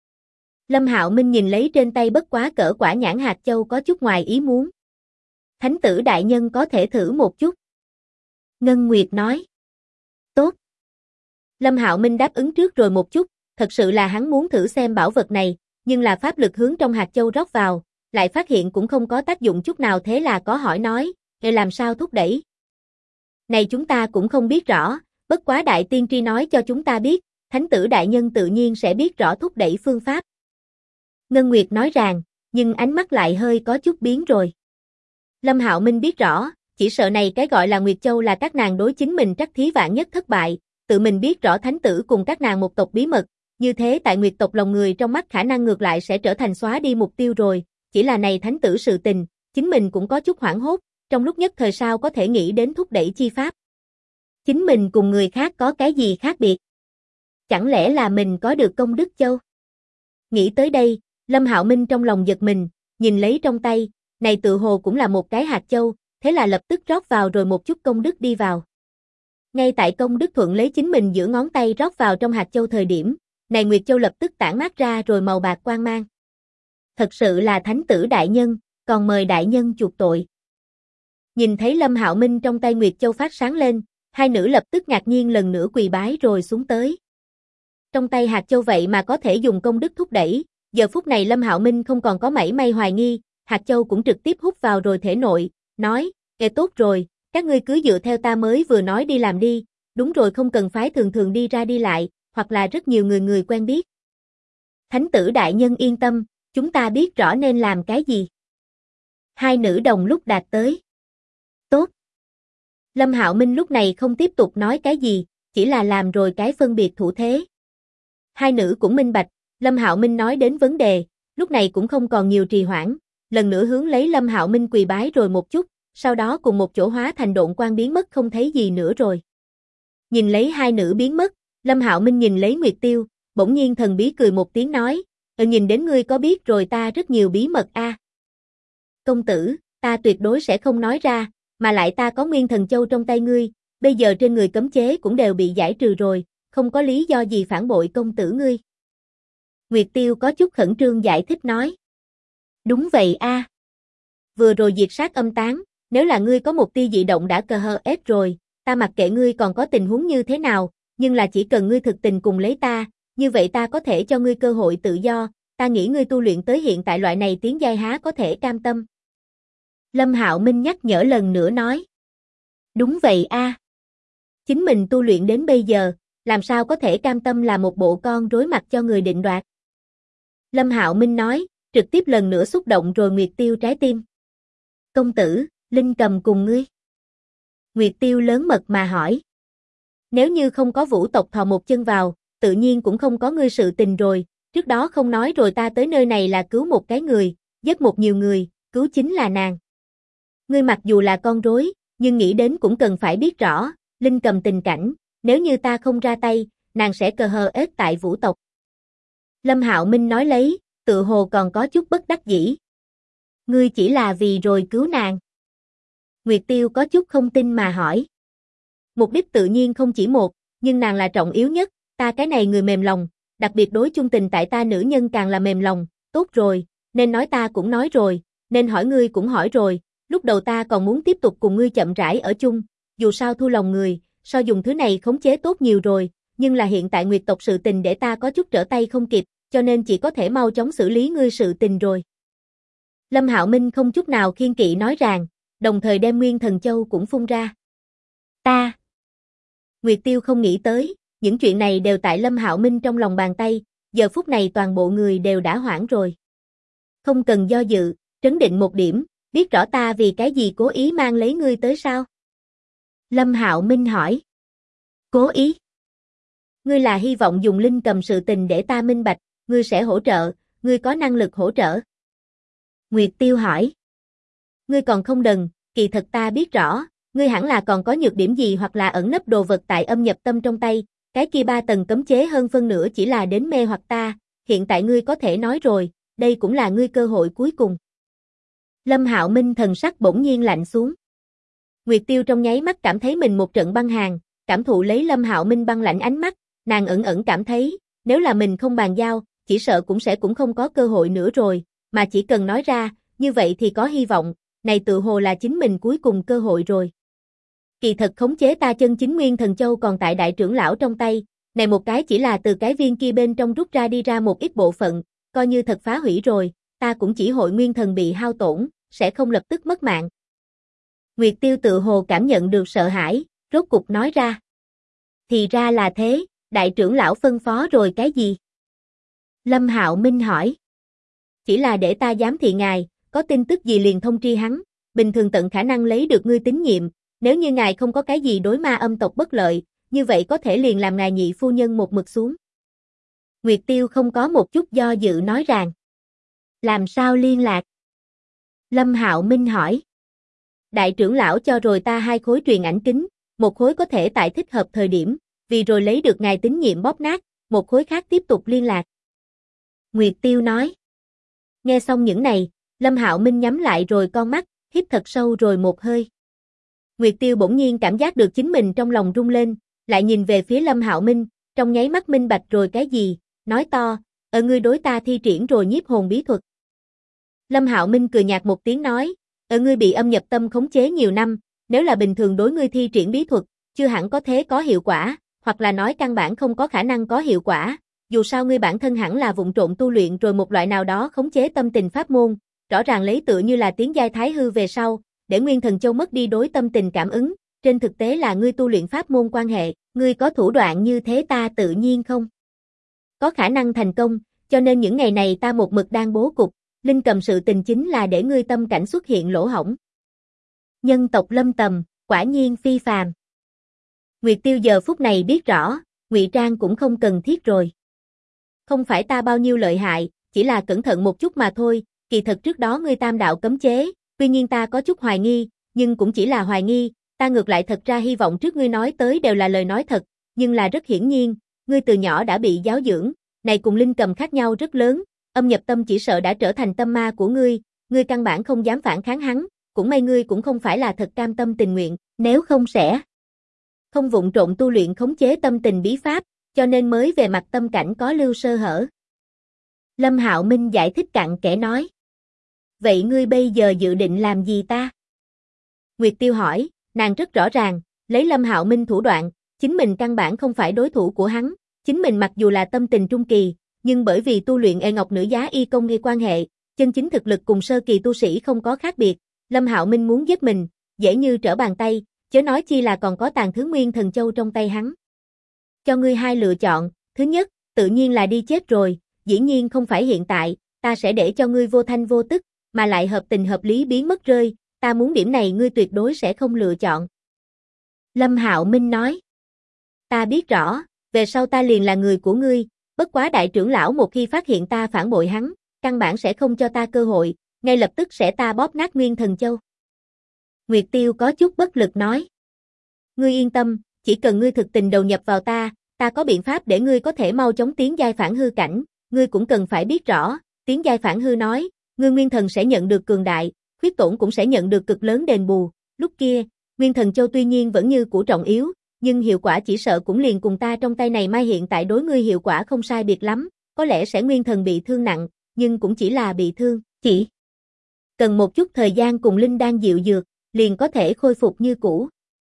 Lâm Hạo Minh nhìn lấy trên tay bất quá cỡ quả nhãn hạt châu có chút ngoài ý muốn. Thánh tử đại nhân có thể thử một chút. Ngân Nguyệt nói. Tốt. Lâm Hạo Minh đáp ứng trước rồi một chút, thật sự là hắn muốn thử xem bảo vật này, nhưng là pháp lực hướng trong hạt châu rót vào, lại phát hiện cũng không có tác dụng chút nào, thế là có hỏi nói, làm sao thúc đẩy? Này chúng ta cũng không biết rõ, bất quá đại tiên tri nói cho chúng ta biết, thánh tử đại nhân tự nhiên sẽ biết rõ thúc đẩy phương pháp. Ngân Nguyệt nói rằng, nhưng ánh mắt lại hơi có chút biến rồi. Lâm Hạo Minh biết rõ, chỉ sợ này cái gọi là Nguyệt Châu là các nàng đối chính mình trắc thí vạn nhất thất bại, tự mình biết rõ thánh tử cùng các nàng một tộc bí mật, như thế tại Nguyệt tộc lòng người trong mắt khả năng ngược lại sẽ trở thành xóa đi mục tiêu rồi, chỉ là này thánh tử sự tình, chính mình cũng có chút hoảng hốt, trong lúc nhất thời sao có thể nghĩ đến thúc đẩy chi pháp. Chính mình cùng người khác có cái gì khác biệt? Chẳng lẽ là mình có được công đức châu? Nghĩ tới đây, Lâm Hạo Minh trong lòng giật mình, nhìn lấy trong tay, này tự hồ cũng là một cái hạt châu, thế là lập tức rót vào rồi một chút công đức đi vào. Ngay tại công đức thuận lấy chính mình giữa ngón tay rót vào trong hạt châu thời điểm, này Nguyệt Châu lập tức tản mát ra rồi màu bạc quang mang. Thật sự là thánh tử đại nhân, còn mời đại nhân chuộc tội. Nhìn thấy Lâm Hạo Minh trong tay Nguyệt Châu phát sáng lên, hai nữ lập tức ngạc nhiên lần nữa quỳ bái rồi xuống tới. Trong tay hạt châu vậy mà có thể dùng công đức thúc đẩy, giờ phút này Lâm Hạo Minh không còn có mảy may hoài nghi, hạt châu cũng trực tiếp hút vào rồi thể nội, nói, tốt rồi, các ngươi cứ dựa theo ta mới vừa nói đi làm đi, đúng rồi không cần phái thường đi ra đi lại, hoặc là rất nhiều người quen biết. Thánh tử đại nhân yên tâm, chúng ta biết rõ nên làm cái gì. Hai nữ đồng lúc đạt tới. Tốt. Lâm Hạo Minh lúc này không tiếp tục nói cái gì, chỉ là làm rồi cái phân biệt thủ thế. Hai nữ cũng minh bạch, Lâm Hạo Minh nói đến vấn đề, lúc này cũng không còn nhiều trì hoãn, lần nữa hướng lấy Lâm Hạo Minh quỳ bái rồi một chút, sau đó cùng một chỗ hóa thành độn quang biến mất không thấy gì nữa rồi. Nhìn lấy hai nữ biến mất, Lâm Hạo Minh nhìn lấy Nguyệt Tiêu, bỗng nhiên thần bí cười một tiếng nói, nhìn đến ngươi có biết rồi ta rất nhiều bí mật a. Công tử, ta tuyệt đối sẽ không nói ra, mà lại ta có Nguyên Thần Châu trong tay ngươi, bây giờ trên người cấm chế cũng đều bị giải trừ rồi, không có lý do gì phản bội công tử ngươi. Nguyệt Tiêu có chút khẩn trương giải thích nói. Đúng vậy a. Vừa rồi diệt sát âm tán, nếu là ngươi có một tia dị động đã cờ hờ ép rồi, ta mặc kệ ngươi còn có tình huống như thế nào, nhưng là chỉ cần ngươi thực tình cùng lấy ta, như vậy ta có thể cho ngươi cơ hội tự do, ta nghĩ ngươi tu luyện tới hiện tại loại này tiến giai há có thể cam tâm. Lâm Hạo Minh nhắc nhở lần nữa nói. Đúng vậy a. Chính mình tu luyện đến bây giờ, làm sao có thể cam tâm là một bộ con rối mặt cho người định đoạt. Lâm Hạo Minh nói, trực tiếp lần nữa xúc động rồi Nguyệt Tiêu trái tim. Công tử, Linh Cầm cùng ngươi. Nguyệt Tiêu lớn mật mà hỏi. Nếu như không có Vũ tộc thò một chân vào, tự nhiên cũng không có ngươi sự tình rồi, trước đó không nói rồi ta tới nơi này là cứu một cái người, giết một nhiều người, cứu chính là nàng. Ngươi mặc dù là con rối, nhưng nghĩ đến cũng cần phải biết rõ, Linh Cầm tình cảnh, nếu như ta không ra tay, nàng sẽ cờ hờ ết tại Vũ tộc. Lâm Hạo Minh nói lấy, tự hồ còn có chút bất đắc dĩ. Ngươi chỉ là vì rồi cứu nàng. Nguyệt Tiêu có chút không tin mà hỏi. Mục đích tự nhiên không chỉ một, nhưng nàng là trọng yếu nhất, ta cái này người mềm lòng, đặc biệt đối chung tình tại ta nữ nhân càng là mềm lòng, tốt rồi, nên nói ta cũng nói rồi, nên hỏi ngươi cũng hỏi rồi, lúc đầu ta còn muốn tiếp tục cùng ngươi chậm rãi ở chung, dù sao thu lòng người, so dùng thứ này khống chế tốt nhiều rồi, nhưng là hiện tại Nguyệt tộc sự tình để ta có chút trở tay không kịp, cho nên chỉ có thể mau chóng xử lý ngươi sự tình rồi. Lâm Hạo Minh không chút nào khiêng kỵ nói rằng, đồng thời đem Nguyên Thần Châu cũng phun ra. Ta. Nguyệt Tiêu không nghĩ tới, những chuyện này đều tại Lâm Hạo Minh trong lòng bàn tay, giờ phút này toàn bộ người đều đã hoảng rồi. Không cần do dự, trấn định một điểm, biết rõ ta vì cái gì cố ý mang lấy ngươi tới sao? Lâm Hạo Minh hỏi. Cố ý? Ngươi là hy vọng dùng Linh Cầm sự tình để ta minh bạch, ngươi sẽ hỗ trợ, ngươi có năng lực hỗ trợ. Nguyệt Tiêu hỏi. Ngươi còn không đần, kỳ thật ta biết rõ, ngươi hẳn là còn có nhược điểm gì hoặc là ẩn nấp đồ vật tại âm nhập tâm trong tay, cái kia 3 tầng cấm chế hơn phân nửa chỉ là đến mê hoặc ta, hiện tại ngươi có thể nói rồi, đây cũng là ngươi cơ hội cuối cùng. Lâm Hạo Minh thần sắc bỗng nhiên lạnh xuống. Nguyệt Tiêu trong nháy mắt cảm thấy mình một trận băng hàn, cảm thụ lấy Lâm Hạo Minh băng lạnh ánh mắt, nàng ẩn ẩn cảm thấy, nếu là mình không bàn giao, chỉ sợ cũng không có cơ hội nữa rồi, mà chỉ cần nói ra, như vậy thì có hy vọng, này tự hồ là chính mình cuối cùng cơ hội rồi. Kỳ thật khống chế ta chân chính Nguyên Thần Châu còn tại đại trưởng lão trong tay, này một cái chỉ là từ cái viên kia bên trong rút ra đi ra một ít bộ phận, coi như thật phá hủy rồi, ta cũng chỉ hội Nguyên Thần bị hao tổn, sẽ không lập tức mất mạng. Nguyệt Tiêu tự hồ cảm nhận được sợ hãi, rốt cục nói ra. Thì ra là thế, đại trưởng lão phân phó rồi cái gì? Lâm Hạo Minh hỏi. Chỉ là để ta giám thị ngài, có tin tức gì liền thông tri hắn, bình thường tận khả năng lấy được ngươi tín nhiệm, nếu như ngài không có cái gì đối ma âm tộc bất lợi, như vậy có thể liền làm ngài nhị phu nhân một mực xuống. Nguyệt Tiêu không có một chút do dự nói rằng. Làm sao liên lạc? Lâm Hạo Minh hỏi. Đại trưởng lão cho rồi ta 2 khối truyền ảnh kính, một khối có thể tại thích hợp thời điểm, vì rồi lấy được ngài tín nhiệm bóp nát, một khối khác tiếp tục liên lạc. Nguyệt Tiêu nói. Nghe xong những này, Lâm Hạo Minh nhắm lại rồi con mắt, hít thật sâu rồi một hơi. Nguyệt Tiêu bỗng nhiên cảm giác được chính mình trong lòng rung lên, lại nhìn về phía Lâm Hạo Minh, trong nháy mắt minh bạch rồi cái gì, nói to, ngươi đối ta thi triển rồi nhiếp hồn bí thuật. Lâm Hạo Minh cười nhạt một tiếng nói, ngươi bị âm nhập tâm khống chế nhiều năm, nếu là bình thường đối ngươi thi triển bí thuật, chưa hẳn có thế có hiệu quả, hoặc là nói căn bản không có khả năng có hiệu quả, dù sao ngươi bản thân hẳn là vụng trộn tu luyện rồi một loại nào đó khống chế tâm tình pháp môn, rõ ràng lấy tựa như là tiến giai thái hư về sau, để Nguyên Thần Châu mất đi đối tâm tình cảm ứng, trên thực tế là ngươi tu luyện pháp môn quan hệ, ngươi có thủ đoạn như thế ta tự nhiên không có khả năng thành công, cho nên những ngày này ta một mực đang bố cục, Linh Cầm sự tình chính là để ngươi tâm cảnh xuất hiện lỗ hổng. Nhân tộc Lâm Tầm, quả nhiên phi phàm. Nguyệt Tiêu giờ phút này biết rõ, ngụy trang cũng không cần thiết rồi. Không phải ta bao nhiêu lợi hại, chỉ là cẩn thận một chút mà thôi, kỳ thật trước đó ngươi tam đạo cấm chế, tuy nhiên ta có chút hoài nghi, nhưng cũng chỉ là hoài nghi, ta ngược lại thật ra hy vọng trước ngươi nói tới đều là lời nói thật, nhưng là rất hiển nhiên, ngươi từ nhỏ đã bị giáo dưỡng, này cùng Linh Cầm khác nhau rất lớn, âm nhập tâm chỉ sợ đã trở thành tâm ma của ngươi căn bản không dám phản kháng hắn, cũng may ngươi cũng không phải là thật cam tâm tình nguyện, nếu không sẽ không vụng trộn tu luyện khống chế tâm tình bí pháp, cho nên mới về mặt tâm cảnh có lưu sơ hở. Lâm Hạo Minh giải thích cặn kẽ nói. Vậy ngươi bây giờ dự định làm gì ta? Nguyệt Tiêu hỏi, nàng rất rõ ràng, lấy Lâm Hạo Minh thủ đoạn, chính mình căn bản không phải đối thủ của hắn, chính mình mặc dù là tâm tình trung kỳ, nhưng bởi vì tu luyện ngọc nữ giá y công nghi quan hệ, chân chính thực lực cùng sơ kỳ tu sĩ không có khác biệt, Lâm Hạo Minh muốn giết mình, dễ như trở bàn tay, chớ nói chi là còn có tàn thứ Nguyên Thần Châu trong tay hắn. Cho ngươi hai lựa chọn, thứ nhất, tự nhiên là đi chết rồi, dĩ nhiên không phải hiện tại, ta sẽ để cho ngươi vô thanh vô tức, mà lại hợp tình hợp lý biến mất rơi, ta muốn điểm này ngươi tuyệt đối sẽ không lựa chọn. Lâm Hạo Minh nói. Ta biết rõ, về sau ta liền là người của ngươi, bất quá đại trưởng lão một khi phát hiện ta phản bội hắn, căn bản sẽ không cho ta cơ hội, ngay lập tức sẽ ta bóp nát Nguyên Thần Châu. Nguyệt Tiêu có chút bất lực nói. Ngươi yên tâm, chỉ cần ngươi thực tình đầu nhập vào ta có biện pháp để ngươi có thể mau chóng tiến giai phản hư cảnh, ngươi cũng cần phải biết rõ, tiến giai phản hư nói, ngươi nguyên thần sẽ nhận được cường đại, khuyết tổn cũng sẽ nhận được cực lớn đền bù, lúc kia, Nguyên Thần Châu tuy nhiên vẫn như cũ trọng yếu, nhưng hiệu quả chỉ sợ cũng liền cùng ta trong tay này mai hiện tại đối ngươi hiệu quả không sai biệt lắm, có lẽ sẽ nguyên thần bị thương nặng, nhưng cũng chỉ là bị thương, chỉ cần một chút thời gian cùng linh đan dịu dược, liền có thể khôi phục như cũ.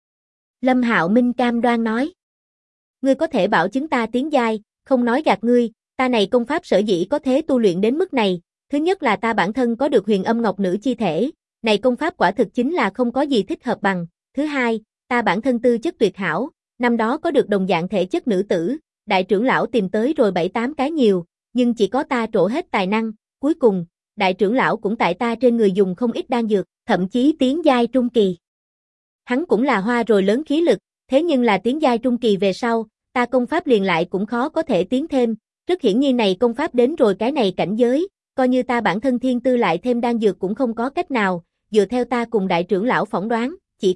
Lâm Hạo Minh cam đoan nói. Ngươi có thể bảo chứng ta tiến giai, không nói gạt ngươi, ta này công pháp sở dĩ có thể tu luyện đến mức này, thứ nhất là ta bản thân có được huyền âm ngọc nữ chi thể, này công pháp quả thực chính là không có gì thích hợp bằng, thứ hai, ta bản thân tư chất tuyệt hảo, năm đó có được đồng dạng thể chất nữ tử, đại trưởng lão tìm tới rồi 7-8 cái nhiều, nhưng chỉ có ta trổ hết tài năng, cuối cùng, đại trưởng lão cũng tại ta trên người dùng không ít đan dược, thậm chí tiến giai trung kỳ. Hắn cũng là hoa rồi lớn khí lực, thế nhưng là tiến giai trung kỳ về sau, ta công pháp liền lại cũng khó có thể tiến thêm, rất hiển nhiên này công pháp đến rồi cái này cảnh giới, coi như ta bản thân thiên tư lại thêm đan dược cũng không có cách nào, dựa theo ta cùng đại trưởng lão phỏng đoán,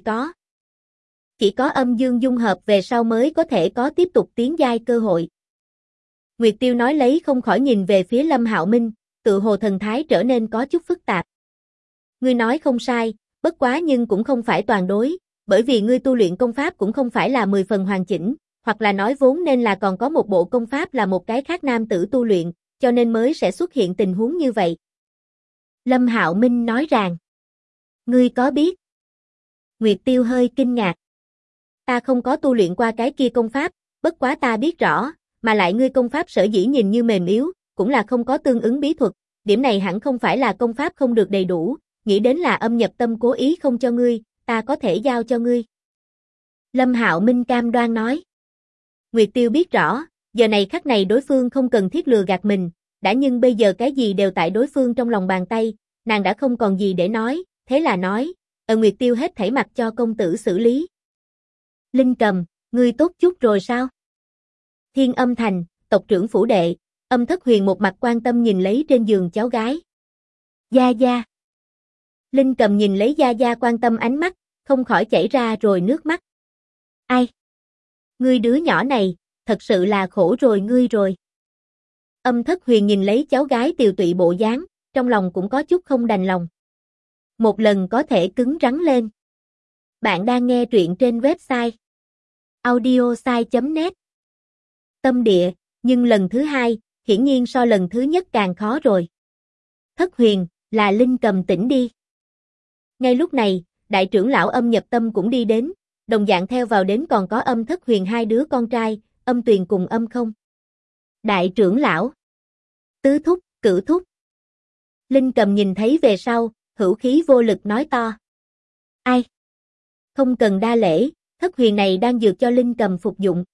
chỉ có âm dương dung hợp về sau mới có thể có tiếp tục tiến giai cơ hội. Nguyệt Tiêu nói lấy không khỏi nhìn về phía Lâm Hạo Minh, tự hồ thần thái trở nên có chút phức tạp. Ngươi nói không sai, bất quá nhưng cũng không phải toàn đối, bởi vì ngươi tu luyện công pháp cũng không phải là 10 phần hoàn chỉnh, hoặc là nói vốn nên là còn có một bộ công pháp là một cái khác nam tử tu luyện, cho nên mới sẽ xuất hiện tình huống như vậy. Lâm Hạo Minh nói rằng, ngươi có biết? Nguyệt Tiêu hơi kinh ngạc. Ta không có tu luyện qua cái kia công pháp, bất quá ta biết rõ, mà lại ngươi công pháp sở dĩ nhìn như mềm yếu, cũng là không có tương ứng bí thuật, điểm này hẳn không phải là công pháp không được đầy đủ, nghĩ đến là âm nhập tâm cố ý không cho ngươi, ta có thể giao cho ngươi. Lâm Hạo Minh cam đoan nói. Nguyệt Tiêu biết rõ, giờ này khắc này đối phương không cần thiết lừa gạt mình, đã nhưng bây giờ cái gì đều tại đối phương trong lòng bàn tay, nàng đã không còn gì để nói, thế là nói, Nguyệt Tiêu hết thảy mặc cho công tử xử lý. Linh Cầm, ngươi tốt chút rồi sao? Thiên Âm Thành, tộc trưởng phủ đệ, Âm Thất Huyền một mặt quan tâm nhìn lấy trên giường cháu gái. Gia Gia. Linh Cầm nhìn lấy Gia Gia quan tâm ánh mắt, không khỏi chảy ra rồi nước mắt. Ai? Ngươi đứa nhỏ này, thật sự là khổ rồi ngươi rồi. Âm Thất Huyền nhìn lấy cháu gái tiều tụy bộ dáng, trong lòng cũng có chút không đành lòng. Một lần có thể cứng rắn lên. Bạn đang nghe truyện trên website audiosai.net. Tâm địa, nhưng lần thứ hai, hiển nhiên so lần thứ nhất càng khó rồi. Thất Huyền, là Linh Cầm tỉnh đi. Ngay lúc này, đại trưởng lão Âm Nhập Tâm cũng đi đến, đồng dạng theo vào đến còn có Âm Thất Huyền hai đứa con trai, Âm Tuyền cùng Âm Không. Đại trưởng lão, tứ thúc, cửu thúc. Linh Cầm nhìn thấy về sau, hữu khí vô lực nói to. Ai? Không cần đa lễ, Thất Huyền này đang dược cho Linh Cầm phục dụng.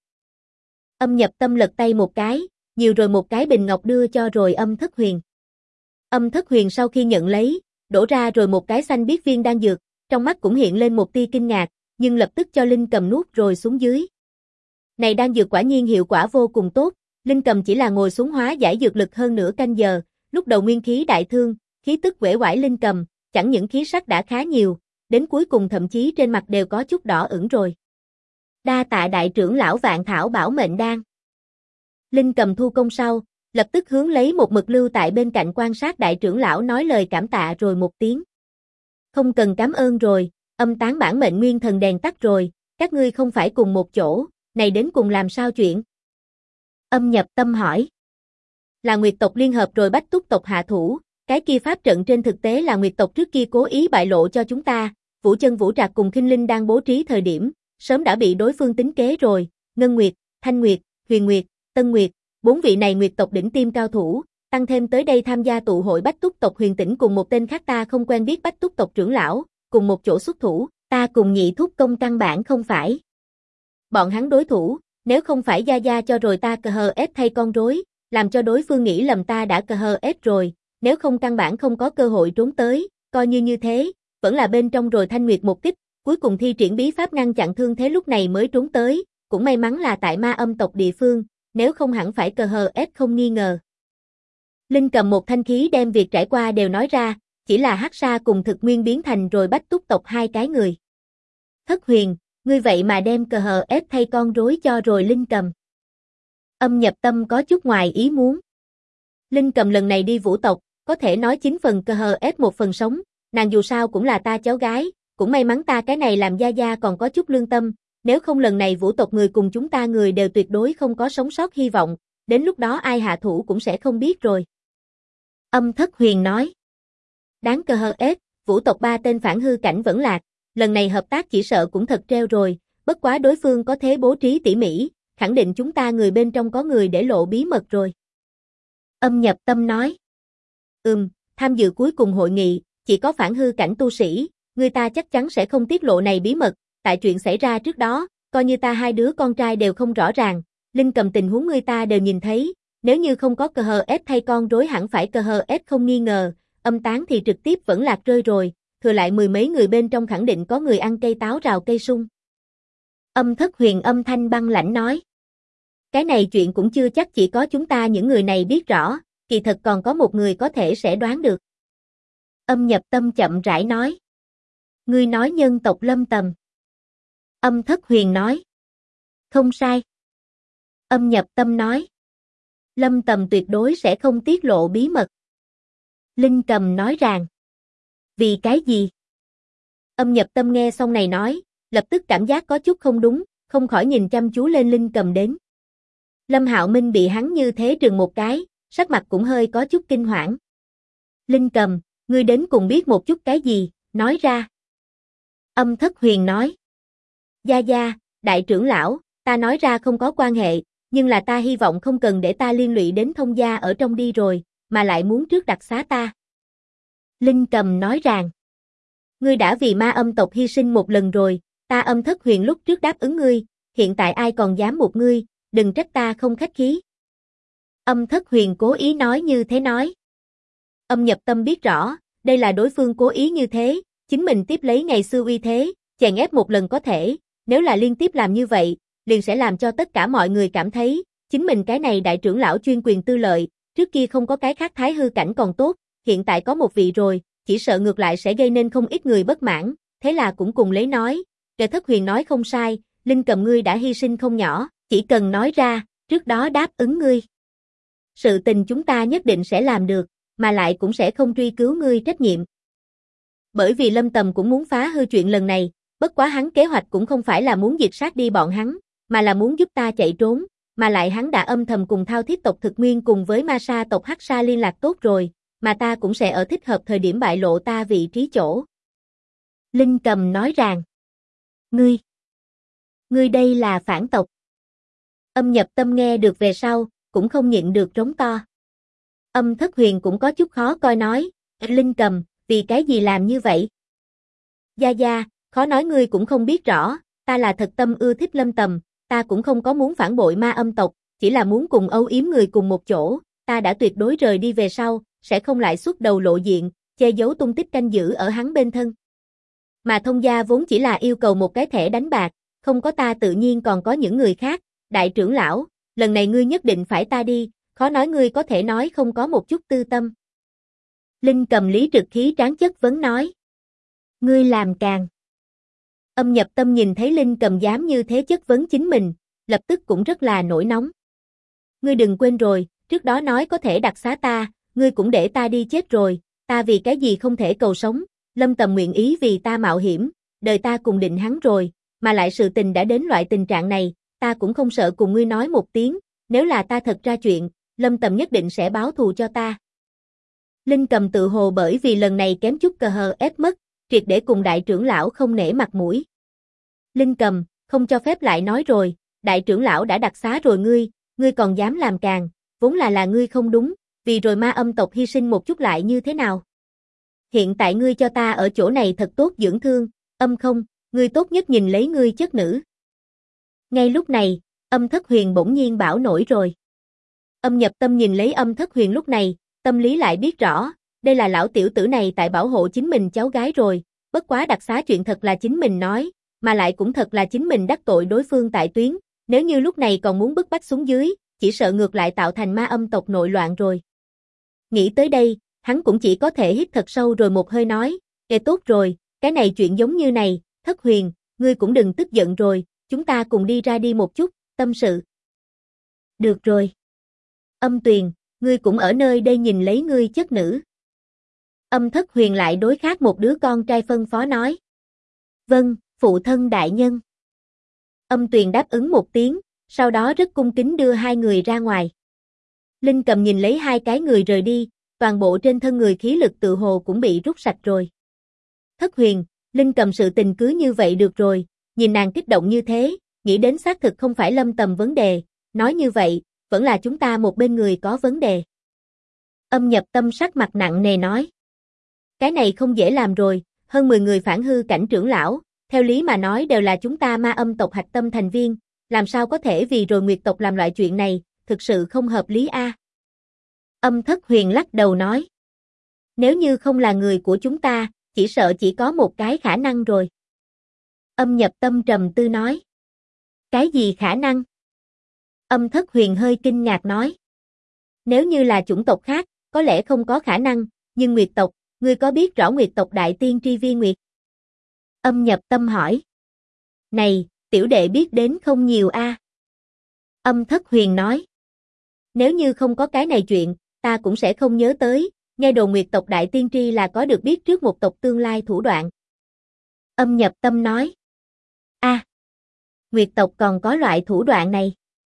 Âm Nhập Tâm lật tay một cái, nhiều rồi một cái bình ngọc đưa cho rồi Âm Thất Huyền. Âm Thất Huyền sau khi nhận lấy, đổ ra rồi một cái xanh biếc viên đan dược, trong mắt cũng hiện lên một tia kinh ngạc, nhưng lập tức cho Linh Cầm nuốt rồi xuống dưới. Này đan dược quả nhiên hiệu quả vô cùng tốt, Linh Cầm chỉ là ngồi xuống hóa giải dược lực hơn nửa canh giờ, lúc đầu nguyên khí đại thương, khí tức uể oải Linh Cầm, chẳng những khí sắc đã khá nhiều, đến cuối cùng thậm chí trên mặt đều có chút đỏ ửng rồi. Đa tạ đại trưởng lão Vạn Thảo bảo mệnh đan. Linh Cầm thu công sau, lập tức hướng lấy một mực lưu tại bên cạnh quan sát đại trưởng lão nói lời cảm tạ rồi một tiếng. Không cần cảm ơn rồi, âm tán bản mệnh nguyên thần đèn tắt rồi, các ngươi không phải cùng một chỗ, này đến cùng làm sao chuyện? Âm Nhập Tâm hỏi. Là Nguyệt tộc liên hợp rồi Bách Túc tộc hạ thủ, cái kia pháp trận trên thực tế là Nguyệt tộc trước kia cố ý bại lộ cho chúng ta, Vũ Chân Vũ Trạc cùng Khinh Linh đang bố trí thời điểm, sớm đã bị đối phương tính kế rồi, Ngân Nguyệt, Thanh Nguyệt, Huyền Nguyệt, Tân Nguyệt, 4 vị này Nguyệt tộc đỉnh tiêm cao thủ, tăng thêm tới đây tham gia tụ hội Bách Túc tộc Huyền Tĩnh cùng một tên khác ta không quen biết Bách Túc tộc trưởng lão, cùng một chỗ xuất thủ, ta cùng Nhị Thúc Công căn bản không phải bọn hắn đối thủ, nếu không phải Gia Gia cho rồi ta cờ hờ ép thay con rối, làm cho đối phương nghĩ lầm ta đã cờ hờ ép rồi, nếu không căn bản không có cơ hội trốn tới, coi như thế, vẫn là bên trong rồi Thanh Nguyệt một kích, cuối cùng thi triển bí pháp ngăn chặn thương thế lúc này mới trốn tới, cũng may mắn là tại ma âm tộc địa phương, nếu không hẳn phải cờ hờ ép không nghi ngờ. Linh cầm một thanh khí đem việc trải qua đều nói ra, chỉ là Hắc Sa cùng Thực Nguyên biến thành rồi Bách Túc tộc hai cái người. Thất Huyền, ngươi vậy mà đem cờ hờ ép thay con rối cho rồi Linh cầm. Âm Nhập Tâm có chút ngoài ý muốn. Linh cầm lần này đi Vũ tộc, có thể nói 9 phần cờ hờ ép 1 phần sống, nàng dù sao cũng là ta cháu gái, cũng may mắn ta cái này làm Gia Gia còn có chút lương tâm, nếu không lần này Vũ tộc người cùng chúng ta người đều tuyệt đối không có sống sót hy vọng, đến lúc đó ai hạ thủ cũng sẽ không biết rồi. Âm Thất Huyền nói. Đáng cờ hờ ép, Vũ tộc 3 tên phản hư cảnh vẫn lạc, lần này hợp tác chỉ sợ cũng thật treo rồi, bất quá đối phương có thế bố trí tỉ mỉ, khẳng định chúng ta người bên trong có người để lộ bí mật rồi. Âm Nhập Tâm nói. Tham dự cuối cùng hội nghị, chỉ có phản hư cảnh tu sĩ, người ta chắc chắn sẽ không tiết lộ này bí mật, tại chuyện xảy ra trước đó, coi như ta hai đứa con trai đều không rõ ràng, Linh cầm tình huống người ta đều nhìn thấy, nếu như không có cờ hờ ép thay con rối hẳn phải cờ hờ ép không nghi ngờ, âm tán thì trực tiếp vẫn lạc rơi rồi, thừa lại 10 mấy người bên trong khẳng định có người ăn cây táo rào cây sung. Âm Thất Huyền âm thanh băng lãnh nói. Cái này chuyện cũng chưa chắc chỉ có chúng ta những người này biết rõ, kỳ thật còn có một người có thể sẽ đoán được. Âm Nhập Tâm chậm rãi nói. Ngươi nói nhân tộc Lâm Tầm. Âm Thất Huyền nói. Không sai. Âm Nhập Tâm nói. Lâm Tầm tuyệt đối sẽ không tiết lộ bí mật. Linh Cầm nói rằng. Vì cái gì? Âm Nhập Tâm nghe xong này nói, lập tức cảm giác có chút không đúng, không khỏi nhìn chăm chú lên Linh Cầm đến. Lâm Hạo Minh bị hắn như thế trừng một cái, sắc mặt cũng hơi có chút kinh hoảng. Linh Cầm, ngươi đến cùng biết một chút cái gì, nói ra. Âm Thất Huyền nói. Gia Gia, đại trưởng lão, ta nói ra không có quan hệ, nhưng là ta hy vọng không cần để ta liên lụy đến Thông gia ở trong đi rồi, mà lại muốn trước đặc xá ta. Linh Cầm nói rằng. Ngươi đã vì ma âm tộc hy sinh một lần rồi, ta Âm Thất Huyền lúc trước đáp ứng ngươi, hiện tại ai còn dám buộc ngươi, đừng trách ta không khách khí. Âm Thất Huyền cố ý nói như thế nói. Âm Nhập Tâm biết rõ, đây là đối phương cố ý như thế, chính mình tiếp lấy ngày xưa uy thế, chèn ép một lần có thể, nếu là liên tiếp làm như vậy, liền sẽ làm cho tất cả mọi người cảm thấy, chính mình cái này đại trưởng lão chuyên quyền tư lợi, trước kia không có cái khác thái hư cảnh còn tốt, hiện tại có một vị rồi, chỉ sợ ngược lại sẽ gây nên không ít người bất mãn, thế là cũng cùng lấy nói, kẻ Thất Huyền nói không sai, Linh Cầm ngươi đã hy sinh không nhỏ, chỉ cần nói ra, trước đó đáp ứng ngươi. Sự tình chúng ta nhất định sẽ làm được, mà lại cũng sẽ không truy cứu ngươi trách nhiệm. Bởi vì Lâm Tầm cũng muốn phá hư chuyện lần này, bất quá hắn kế hoạch cũng không phải là muốn diệt sát đi bọn hắn, mà là muốn giúp ta chạy trốn, mà lại hắn đã âm thầm cùng Thao Thiết tộc Thực Nguyên cùng với Ma Sa tộc Hắc Sa liên lạc tốt rồi, mà ta cũng sẽ ở thích hợp thời điểm bại lộ ta vị trí chỗ. Linh Cầm nói rằng, ngươi đây là phản tộc. Âm Nhập Tâm nghe được về sau, cũng không nhịn được trống to. Âm Thất Huyền cũng có chút khó coi nói, Linh Cầm, vì cái gì làm như vậy? Gia Gia, khó nói ngươi cũng không biết rõ, ta là thật tâm ưa thích Lâm Tầm, ta cũng không có muốn phản bội ma âm tộc, chỉ là muốn cùng âu yếm người cùng một chỗ, ta đã tuyệt đối rời đi về sau, sẽ không lại xuất đầu lộ diện, che giấu tung tích canh giữ ở hắn bên thân. Mà Thông gia vốn chỉ là yêu cầu một cái thẻ đánh bạc, không có ta tự nhiên còn có những người khác, đại trưởng lão, lần này ngươi nhất định phải ta đi, khó nói ngươi có thể nói không có một chút tư tâm. Linh Cầm lý trực khí tráng chất vấn nói. Ngươi làm càng. Âm Nhập Tâm nhìn thấy Linh Cầm dám như thế chất vấn chính mình, lập tức cũng rất là nổi nóng. Ngươi đừng quên rồi, trước đó nói có thể đặc xá ta, ngươi cũng để ta đi chết rồi, ta vì cái gì không thể cầu sống, Lâm Tầm nguyện ý vì ta mạo hiểm, đời ta cùng định hắn rồi, mà lại sự tình đã đến loại tình trạng này, ta cũng không sợ cùng ngươi nói một tiếng, nếu là ta thật ra chuyện, Lâm Tầm nhất định sẽ báo thù cho ta. Linh Cầm tự hồ bởi vì lần này kém chút cờ hờ ép mất, triệt để cùng đại trưởng lão không nể mặt mũi. Linh Cầm, không cho phép lại nói rồi, đại trưởng lão đã đặc xá rồi ngươi còn dám làm càn, vốn là ngươi không đúng, vì rồi ma âm tộc hy sinh một chút lại như thế nào? Hiện tại ngươi cho ta ở chỗ này thật tốt dưỡng thương, không, ngươi tốt nhất nhìn lấy ngươi chất nữ. Ngay lúc này, Âm Thất Huyền bỗng nhiên bảo nổi rồi. Nhập Tâm nhìn lấy Âm Thất Huyền lúc này, tâm lý lại biết rõ, đây là lão tiểu tử này tại bảo hộ chính mình cháu gái rồi, bất quá đặc xá chuyện thật là chính mình nói, mà lại cũng thật là chính mình đắc tội đối phương tại tuyến, nếu như lúc này còn muốn bức bách xuống dưới, chỉ sợ ngược lại tạo thành ma âm tộc nội loạn rồi. Nghĩ tới đây, hắn cũng chỉ có thể hít thật sâu rồi một hơi nói, tốt rồi, cái này chuyện giống như này, Thất Huyền, ngươi cũng đừng tức giận rồi, chúng ta cùng đi ra đi một chút, tâm sự. Được rồi. Âm Tuyền, ngươi cũng ở nơi đây nhìn lấy ngươi chất nữ. Âm Thất Huyền lại đối khác một đứa con trai phân phó nói. Vâng, phụ thân đại nhân. Âm Tuyền đáp ứng một tiếng, sau đó rất cung kính đưa hai người ra ngoài. Linh Cầm nhìn lấy hai cái người rời đi, toàn bộ trên thân người khí lực tự hồ cũng bị rút sạch rồi. Thất Huyền, Linh Cầm sự tình cứ như vậy được rồi, nhìn nàng kích động như thế, nghĩ đến xác thực không phải Lâm Tầm vấn đề, nói như vậy, vẫn là chúng ta một bên người có vấn đề. Nhập Tâm sắc mặt nặng nề nói. Cái này không dễ làm rồi, hơn 10 người phản hư cảnh trưởng lão, theo lý mà nói đều là chúng ta ma âm tộc hạch tâm thành viên, làm sao có thể vì rồi Nguyệt tộc làm loại chuyện này, thực sự không hợp lý a. Âm Thất Huyền lắc đầu nói. Nếu như không là người của chúng ta, chỉ sợ chỉ có một cái khả năng rồi. Nhập Tâm trầm tư nói. Cái gì khả năng? Âm Thất Huyền hơi kinh ngạc nói. Nếu như là chủng tộc khác, có lẽ không có khả năng, nhưng Nguyệt tộc, ngươi có biết rõ Nguyệt tộc đại tiên tri Vi Nguyệt? Nhập Tâm hỏi. Này, tiểu đệ biết đến không nhiều a. Âm Thất Huyền nói. Nếu như không có cái này chuyện, ta cũng sẽ không nhớ tới, nghe đồn Nguyệt tộc đại tiên tri là có được biết trước một tộc tương lai thủ đoạn. Nhập Tâm nói. Nguyệt tộc còn có loại thủ đoạn này.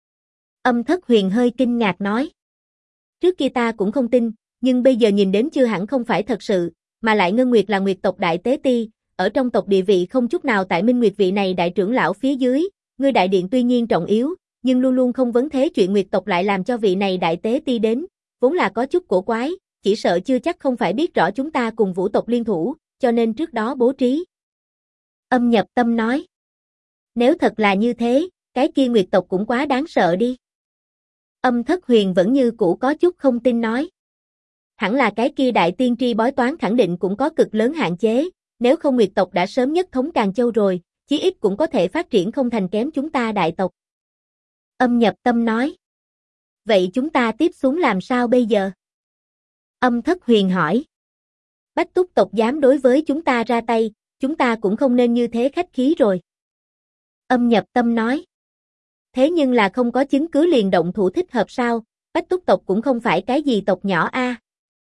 Âm Thất Huyền hơi kinh ngạc nói. Trước kia ta cũng không tin, nhưng bây giờ nhìn đến chưa hẳn không phải thật sự, mà lại Ngân Nguyệt là Nguyệt tộc đại tế ti, ở trong tộc địa vị không chút nào tại Minh Nguyệt vị này đại trưởng lão phía dưới, ngươi đại điện tuy nhiên trọng yếu, nhưng luôn luôn không vấn thế chuyện Nguyệt tộc lại làm cho vị này đại tế ti đến, vốn là có chút cổ quái, chỉ sợ chưa chắc không phải biết rõ chúng ta cùng Vũ tộc liên thủ, cho nên trước đó bố trí. Nhập Tâm nói. Nếu thật là như thế, cái kia Nguyệt tộc cũng quá đáng sợ đi. Âm Thất Huyền vẫn như cũ có chút không tin nói. Hẳn là cái kia đại tiên tri bói toán khẳng định cũng có cực lớn hạn chế, nếu không Nguyệt tộc đã sớm nhất thống Càn Châu rồi, chí ít cũng có thể phát triển không thành kém chúng ta đại tộc. Nhập Tâm nói. Vậy chúng ta tiếp xuống làm sao bây giờ? Âm Thất Huyền hỏi. Bách Túc tộc dám đối với chúng ta ra tay, chúng ta cũng không nên như thế khách khí rồi. Nhập Tâm nói. Thế nhưng là không có chứng cứ liền động thủ thích hợp sao, Bách Túc tộc cũng không phải cái gì tộc nhỏ a.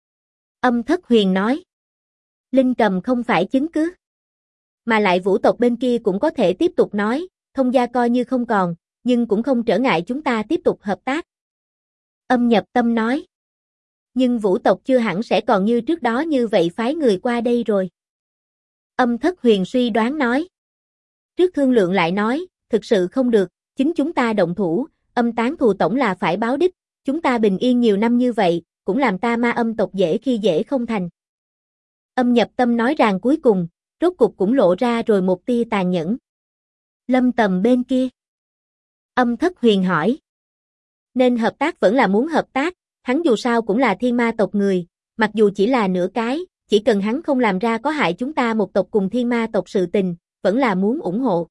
Âm Thất Huyền nói. Linh Cầm không phải chứng cứ. Mà lại Vũ tộc bên kia cũng có thể tiếp tục nói, thông gia coi như không còn, nhưng cũng không trở ngại chúng ta tiếp tục hợp tác. Nhập Tâm nói. Nhưng Vũ tộc chưa hẳn sẽ còn như trước đó như vậy phái người qua đây rồi. Âm Thất Huyền suy đoán nói. Trước thương lượng lại nói, thực sự không được, chính chúng ta động thủ, tán thù tổng là phải báo đích, chúng ta bình yên nhiều năm như vậy, cũng làm ta ma âm tộc dễ khi dễ không thành. Nhập Tâm nói rằng cuối cùng, rốt cục cũng lộ ra rồi một tia tàn nhẫn. Lâm Tầm bên kia. Thất Huyền hỏi. Nên hợp tác vẫn là muốn hợp tác, hắn dù sao cũng là thiên ma tộc người, mặc dù chỉ là nửa cái, chỉ cần hắn không làm ra có hại chúng ta một tộc cùng thiên ma tộc sự tình, vẫn là muốn ủng hộ.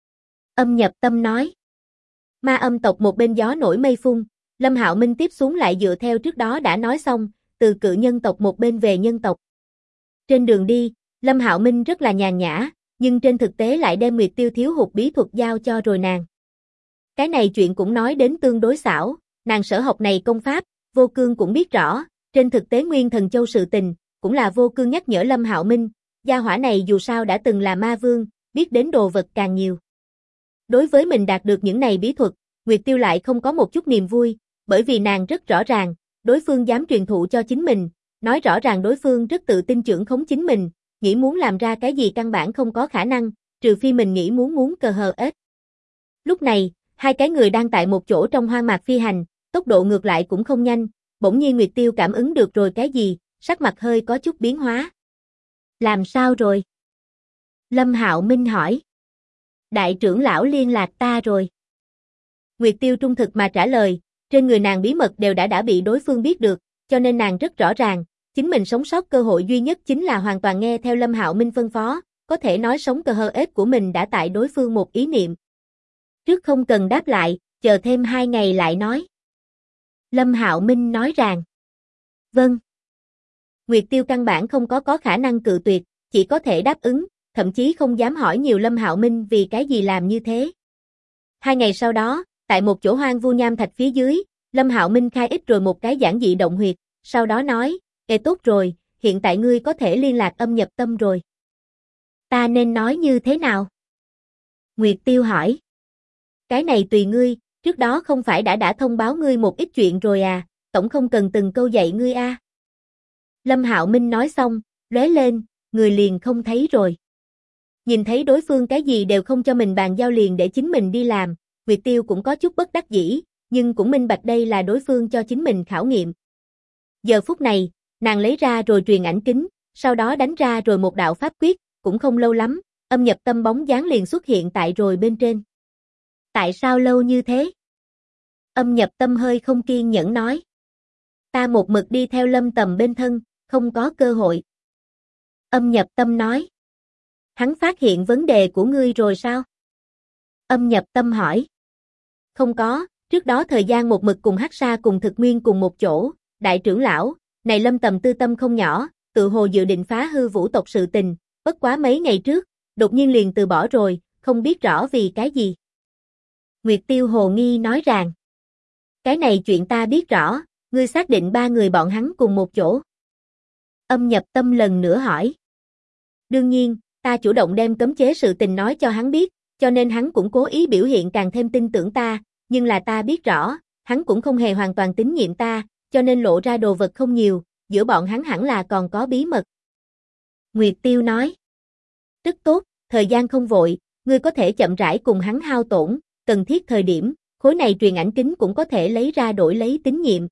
Nhập Tâm nói. Ma âm tộc một bên gió nổi mây phun, Lâm Hạo Minh tiếp xuống lại dựa theo trước đó đã nói xong, từ cự nhân tộc một bên về nhân tộc. Trên đường đi, Lâm Hạo Minh rất là nhàn nhã, nhưng trên thực tế lại đem Nguyệt Tiêu thiếu hụt bí thuật giao cho rồi nàng. Cái này chuyện cũng nói đến tương đối xảo, nàng sở học này công pháp, Vô Cương cũng biết rõ, trên thực tế Nguyên Thần Châu sự tình, cũng là Vô Cương nhắc nhở Lâm Hạo Minh, gia hỏa này dù sao đã từng là ma vương, biết đến đồ vật càng nhiều. Đối với mình đạt được những này bí thuật, Nguyệt Tiêu lại không có một chút niềm vui, bởi vì nàng rất rõ ràng, đối phương dám truyền thụ cho chính mình, nói rõ ràng đối phương rất tự tin trưởng khống chính mình, nghĩ muốn làm ra cái gì căn bản không có khả năng, trừ phi mình nghĩ muốn cờ hờ ếch. Lúc này, hai cái người đang tại một chỗ trong hoang mạc phi hành, tốc độ ngược lại cũng không nhanh, bỗng nhiên Nguyệt Tiêu cảm ứng được rồi cái gì, sắc mặt hơi có chút biến hóa. Làm sao rồi? Lâm Hạo Minh hỏi. Đại trưởng lão liên lạc ta rồi. Nguyệt Tiêu trung thực mà trả lời, trên người nàng bí mật đều đã bị đối phương biết được, cho nên nàng rất rõ ràng, chính mình sống sót cơ hội duy nhất chính là hoàn toàn nghe theo Lâm Hạo Minh phân phó, có thể nói sống cờ hờ ếch của mình đã tại đối phương một ý niệm. Trước không cần đáp lại, chờ thêm 2 ngày lại nói. Lâm Hạo Minh nói rằng. Vâng. Nguyệt Tiêu căn bản không có khả năng cự tuyệt, chỉ có thể đáp ứng, thậm chí không dám hỏi nhiều Lâm Hạo Minh vì cái gì làm như thế. 2 ngày sau đó, tại một chỗ hoang vu nham thạch phía dưới, Lâm Hạo Minh khai ích rồi một cái giản dị động huyệt, sau đó nói, tốt rồi, hiện tại ngươi có thể liên lạc Âm Nhập Tâm rồi. Ta nên nói như thế nào? Nguyệt Tiêu hỏi. Cái này tùy ngươi, trước đó không phải đã thông báo ngươi một ít chuyện rồi à, tổng không cần từng câu dạy ngươi a. Lâm Hạo Minh nói xong, lóe lên, người liền không thấy rồi. Nhìn thấy đối phương cái gì đều không cho mình bàn giao liền để chính mình đi làm, Nguyệt Tiêu cũng có chút bất đắc dĩ, nhưng cũng minh bạch đây là đối phương cho chính mình khảo nghiệm. Giờ phút này, nàng lấy ra rồi truyền ảnh kính, sau đó đánh ra rồi một đạo pháp quyết, cũng không lâu lắm, Âm Nhập Tâm bóng dáng liền xuất hiện tại rồi bên trên. Tại sao lâu như thế? Âm Nhập Tâm hơi không kiên nhẫn nói. Ta một mực đi theo Lâm Tầm bên thân, không có cơ hội. Âm Nhập Tâm nói. Hắn phát hiện vấn đề của ngươi rồi sao? Âm Nhập Tâm hỏi. Không có, trước đó thời gian một mực cùng Hắc Sa cùng Thực Nguyên cùng một chỗ, đại trưởng lão, này Lâm Tầm tư tâm không nhỏ, tự hồ dự định phá hư Vũ tộc sự tình, bất quá mấy ngày trước, đột nhiên liền từ bỏ rồi, không biết rõ vì cái gì. Nguyệt Tiêu hồ nghi nói rằng, cái này chuyện ta biết rõ, ngươi xác định 3 người bọn hắn cùng một chỗ. Âm Nhập Tâm lần nữa hỏi. Đương nhiên, ta chủ động đem cấm chế sự tình nói cho hắn biết, cho nên hắn cũng cố ý biểu hiện càng thêm tin tưởng ta, nhưng là ta biết rõ, hắn cũng không hề hoàn toàn tín nhiệm ta, cho nên lộ ra đồ vật không nhiều, giữa bọn hắn hẳn là còn có bí mật. Nguyệt Tiêu nói. Rất tốt, thời gian không vội, ngươi có thể chậm rãi cùng hắn hao tổn, cần thiết thời điểm, khối này truyền ảnh kính cũng có thể lấy ra đổi lấy tín nhiệm.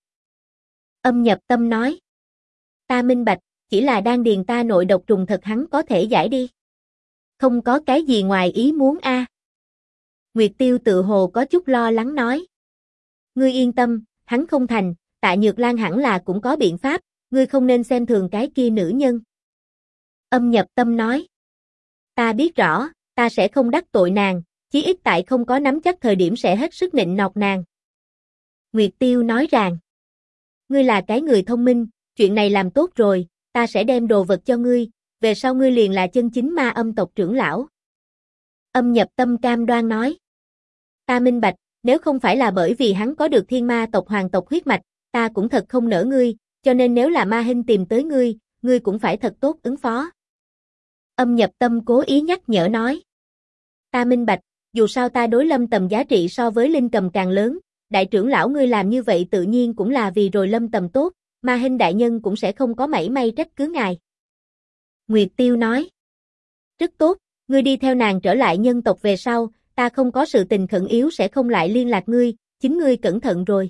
Âm Nhập Tâm nói. Ta minh bạch, chỉ là đang điền ta nội độc trùng thật hắn có thể giải đi. Không có cái gì ngoài ý muốn a. Nguyệt Tiêu tự hồ có chút lo lắng nói. Ngươi yên tâm, hắn không thành, Tạ Nhược Lan hẳn là cũng có biện pháp, ngươi không nên xem thường cái kia nữ nhân. Âm Nhập Tâm nói. Ta biết rõ, ta sẽ không đắc tội nàng, chí ít tại không có nắm chắc thời điểm sẽ hết sức nịnh nọt nàng. Nguyệt Tiêu nói rằng. Ngươi là cái người thông minh, chuyện này làm tốt rồi, ta sẽ đem đồ vật cho ngươi, về sau ngươi liền là chân chính ma âm tộc trưởng lão. Âm Nhập Tâm cam đoan nói. Ta minh bạch, nếu không phải là bởi vì hắn có được thiên ma tộc hoàng tộc huyết mạch, ta cũng thật không nỡ ngươi, cho nên nếu là ma hình tìm tới ngươi cũng phải thật tốt ứng phó. Âm Nhập Tâm cố ý nhắc nhở nói. Ta minh bạch, dù sao ta đối Lâm Tầm giá trị so với Linh Cầm càng lớn, đại trưởng lão ngươi làm như vậy tự nhiên cũng là vì rồi Lâm Tầm tốt, ma hình đại nhân cũng sẽ không có mảy may trách cứ ngài. Nguyệt Tiêu nói. Rất tốt, ngươi đi theo nàng trở lại nhân tộc về sau, ta không có sự tình khẩn yếu sẽ không lại liên lạc ngươi, chính ngươi cẩn thận rồi.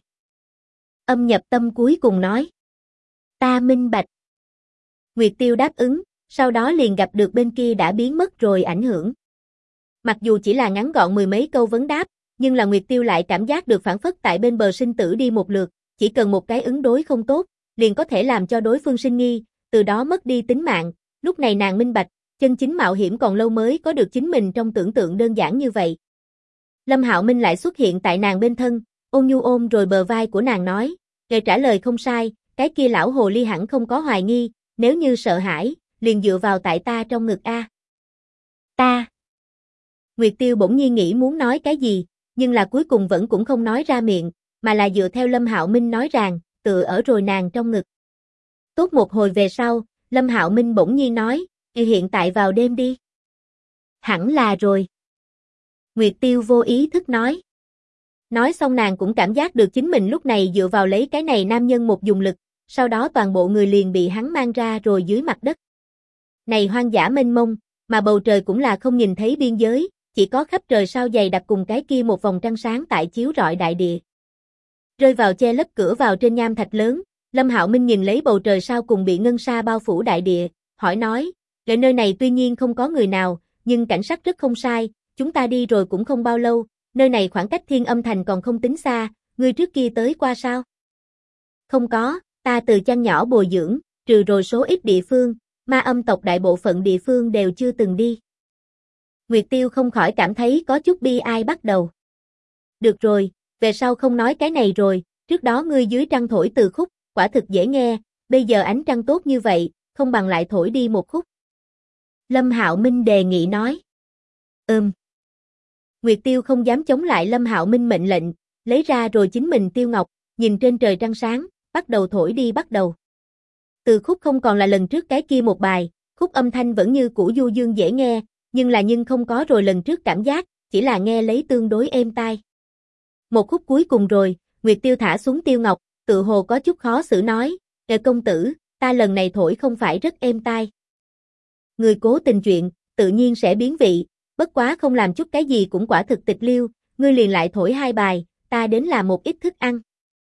Âm Nhập Tâm cuối cùng nói. Ta minh bạch. Nguyệt Tiêu đáp ứng, sau đó liền gặp được bên kia đã biến mất rồi ảnh hưởng. Mặc dù chỉ là ngắn gọn 10 mấy câu vấn đáp, nhưng là Nguyệt Tiêu lại cảm giác được phản phất tại bên bờ sinh tử đi một lượt, chỉ cần một cái ứng đối không tốt, liền có thể làm cho đối phương sinh nghi, từ đó mất đi tính mạng. Lúc này nàng minh bạch, chân chính mạo hiểm còn lâu mới có được chính mình trong tưởng tượng đơn giản như vậy. Lâm Hạo Minh lại xuất hiện tại nàng bên thân, ôn nhu ôm rồi bờ vai của nàng nói, ngài trả lời không sai, cái kia lão hồ ly hẳn không có hoài nghi, nếu như sợ hãi, liền dựa vào tại ta trong ngực a. Ta. Nguyệt Tiêu bỗng nhiên nghĩ muốn nói cái gì, nhưng là cuối cùng vẫn cũng không nói ra miệng, mà là dựa theo Lâm Hạo Minh nói rằng, tựa ở rồi nàng trong ngực. Tốt một hồi về sau, Lâm Hạo Minh bỗng nhiên nói, Thì hiện tại vào đêm đi. Hẳn là rồi. Nguyệt Tiêu vô ý thức nói. Nói xong nàng cũng cảm giác được chính mình lúc này dựa vào lấy cái này nam nhân một dùng lực, sau đó toàn bộ người liền bị hắn mang ra rồi dưới mặt đất. Này hoang dã mênh mông, mà bầu trời cũng là không nhìn thấy biên giới, chỉ có khắp trời sao dày đặc cùng cái kia một vòng trăng sáng tại chiếu rọi đại địa. Rơi vào che lấp cửa vào trên nham thạch lớn, Lâm Hạo Minh nhìn lấy bầu trời sao cùng bị ngân sa bao phủ đại địa, hỏi nói, ở nơi này tuy nhiên không có người nào, nhưng cảnh sắc rất không sai, chúng ta đi rồi cũng không bao lâu, nơi này khoảng cách Thiên Âm Thành còn không tính xa, ngươi trước kia tới qua sao? Không có, ta từ chăn nhỏ bồi dưỡng, trừ rồi số ít địa phương, ma âm tộc đại bộ phận địa phương đều chưa từng đi. Nguyệt Tiêu không khỏi cảm thấy có chút bi ai bắt đầu. Được rồi, về sau không nói cái này rồi, trước đó ngươi dưới trăng thổi từ khúc, quả thực dễ nghe, bây giờ ánh trăng tốt như vậy, không bằng lại thổi đi một khúc. Lâm Hạo Minh đề nghị nói. Nguyệt Tiêu không dám chống lại Lâm Hạo Minh mệnh lệnh, lấy ra rồi chính mình tiêu ngọc, nhìn trên trời trăng sáng, bắt đầu thổi đi bắt đầu. Từ khúc không còn là lần trước cái kia một bài, khúc âm thanh vẫn như cũ du dương dễ nghe, nhưng không có rồi lần trước cảm giác, chỉ là nghe lấy tương đối êm tai. Một khúc cuối cùng rồi, Nguyệt Tiêu thả xuống tiêu ngọc, tự hồ có chút khó xử nói, công tử, ta lần này thổi không phải rất êm tai. Người cố tình chuyện, tự nhiên sẽ biến vị, bất quá không làm chút cái gì cũng quả thực tịch liêu, ngươi liền lại thổi hai bài, ta đến làm một ít thức ăn.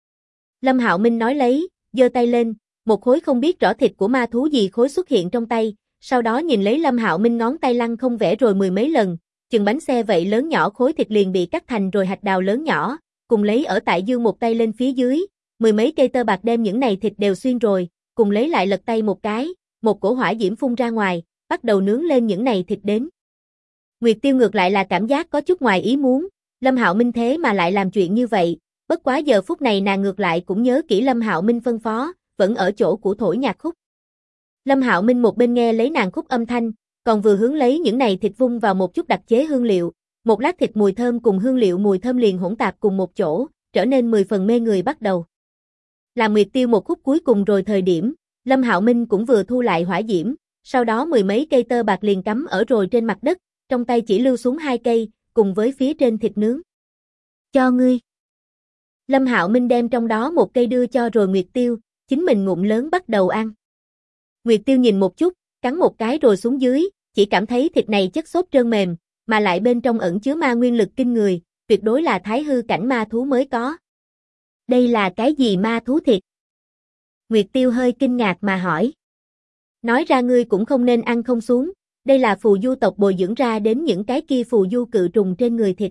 Lâm Hạo Minh nói lấy, giơ tay lên, một khối không biết rõ thịt của ma thú gì khối xuất hiện trong tay, sau đó nhìn lấy Lâm Hạo Minh ngón tay lăn không vẽ rồi mười mấy lần, chừng bánh xe vậy lớn nhỏ khối thịt liền bị cắt thành rồi hạch đào lớn nhỏ, cùng lấy ở tại dương một tay lên phía dưới, mười mấy cây tơ bạc đem những này thịt đều xuyên rồi, cùng lấy lại lật tay một cái, một cổ hỏa diễm phun ra ngoài, bắt đầu nướng lên những này thịt đến. Nguyệt Tiêu ngược lại là cảm giác có chút ngoài ý muốn, Lâm Hạo Minh thế mà lại làm chuyện như vậy, bất quá giờ phút này nàng ngược lại cũng nhớ kỹ Lâm Hạo Minh phân phó, vẫn ở chỗ của thổi nhạc khúc. Lâm Hạo Minh một bên nghe lấy nàng khúc âm thanh, còn vừa hướng lấy những này thịt vung vào một chút đặc chế hương liệu, một lát thịt mùi thơm cùng hương liệu mùi thơm liền hỗn tạp cùng một chỗ, trở nên 10 phần mê người bắt đầu. Làm Nguyệt Tiêu một khúc cuối cùng rồi thời điểm, Lâm Hạo Minh cũng vừa thu lại hỏa diễm, sau đó mười mấy cây tơ bạc liền cắm ở rồi trên mặt đất, trong tay chỉ lưu xuống 2 cây, cùng với phía trên thịt nướng. Cho ngươi. Lâm Hạo Minh đem trong đó một cây đưa cho rồi Nguyệt Tiêu, chính mình ngụm lớn bắt đầu ăn. Nguyệt Tiêu nhìn một chút, cắn một cái rồi xuống dưới, chỉ cảm thấy thịt này chất xốp trơn mềm, mà lại bên trong ẩn chứa ma nguyên lực kinh người, tuyệt đối là thái hư cảnh ma thú mới có. Đây là cái gì ma thú thịt? Nguyệt Tiêu hơi kinh ngạc mà hỏi. Nói ra ngươi cũng không nên ăn không xuống, đây là phù du tộc bồi dưỡng ra đến những cái kia phù du cự trùng trên người thịt.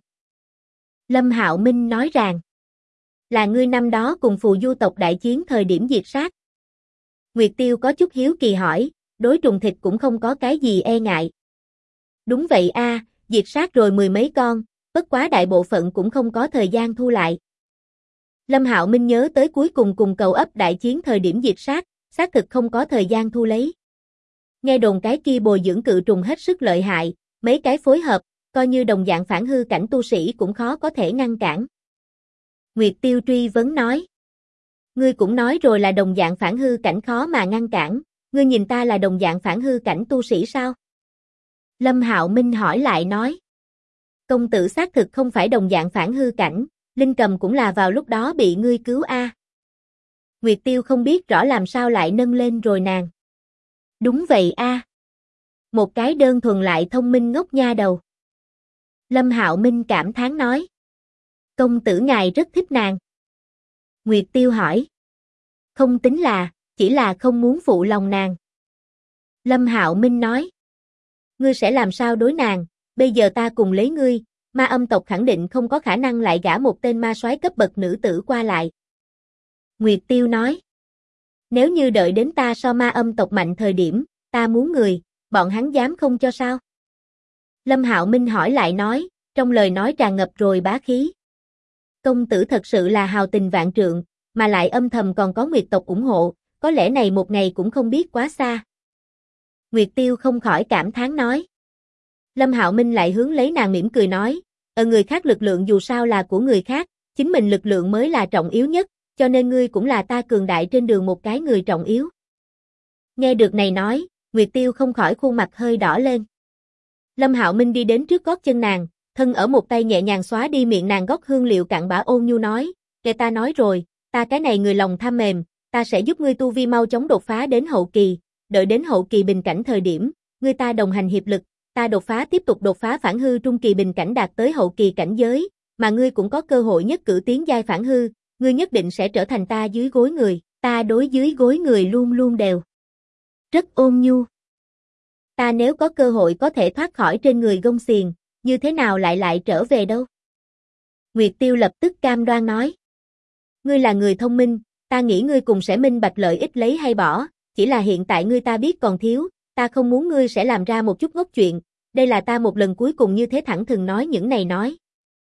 Lâm Hạo Minh nói rằng, là ngươi năm đó cùng phù du tộc đại chiến thời điểm diệt sát. Nguyệt Tiêu có chút hiếu kỳ hỏi, đối trùng thịt cũng không có cái gì e ngại. Đúng vậy a, diệt sát rồi mười mấy con, bất quá đại bộ phận cũng không có thời gian thu lại. Lâm Hạo Minh nhớ tới cuối cùng cùng cầu ấp đại chiến thời điểm diệt sát, xác thực không có thời gian thu lấy. Nghe đồn cái kia bồi dưỡng cự trùng hết sức lợi hại, mấy cái phối hợp, coi như đồng dạng phản hư cảnh tu sĩ cũng khó có thể ngăn cản. Nguyệt Tiêu truy vấn nói. Ngươi cũng nói rồi là đồng dạng phản hư cảnh khó mà ngăn cản, ngươi nhìn ta là đồng dạng phản hư cảnh tu sĩ sao? Lâm Hạo Minh hỏi lại nói. Công tử xác thực không phải đồng dạng phản hư cảnh, Linh Cầm cũng là vào lúc đó bị ngươi cứu a. Nguyệt Tiêu không biết rõ làm sao lại nâng lên rồi nàng. Đúng vậy a. Một cái đơn thuần lại thông minh ngốc nha đầu. Lâm Hạo Minh cảm thán nói. Công tử ngài rất thích nàng. Nguyệt Tiêu hỏi. Không tính là, chỉ là không muốn phụ lòng nàng. Lâm Hạo Minh nói. Ngươi sẽ làm sao đối nàng, bây giờ ta cùng lấy ngươi, ma âm tộc khẳng định không có khả năng lại gả một tên ma soái cấp bậc nữ tử qua lại. Nguyệt Tiêu nói. Nếu như đợi đến ta so ma âm tộc mạnh thời điểm, ta muốn người, bọn hắn dám không cho sao? Lâm Hạo Minh hỏi lại nói, trong lời nói tràn ngập rồi bá khí. Công tử thật sự là hào tình vạn trượng, mà lại âm thầm còn có Nguyệt tộc ủng hộ, có lẽ này một ngày cũng không biết quá xa. Nguyệt Tiêu không khỏi cảm thán nói. Lâm Hạo Minh lại hướng lấy nàng mỉm cười nói, người khác lực lượng dù sao là của người khác, chính mình lực lượng mới là trọng yếu nhất, cho nên ngươi cũng là ta cường đại trên đường một cái người trọng yếu. Nghe được này nói, Nguyệt Tiêu không khỏi khuôn mặt hơi đỏ lên. Lâm Hạo Minh đi đến trước gót chân nàng, thân ở một tay nhẹ nhàng xóa đi miệng nàng gót hương liệu cặn bã ôn nhu nói, "Kể ta nói rồi, ta cái này người lòng tham mềm, ta sẽ giúp ngươi tu vi mau chóng đột phá đến hậu kỳ, đợi đến hậu kỳ bình cảnh thời điểm, ngươi ta đồng hành hiệp lực, ta đột phá tiếp tục đột phá phản hư trung kỳ bình cảnh đạt tới hậu kỳ cảnh giới, mà ngươi cũng có cơ hội nhất cử tiến giai phản hư, ngươi nhất định sẽ trở thành ta dưới gối người, ta đối dưới gối người luôn luôn đều rất ôn nhu. Ta nếu có cơ hội có thể thoát khỏi trên người gông xiềng, như thế nào lại trở về đâu?" Nguyệt Tiêu lập tức cam đoan nói. "Ngươi là người thông minh, ta nghĩ ngươi cùng sẽ minh bạch lợi ích lấy hay bỏ, chỉ là hiện tại ngươi ta biết còn thiếu, ta không muốn ngươi sẽ làm ra một chút ngốc chuyện, đây là ta một lần cuối cùng như thế thẳng thừng nói những này nói."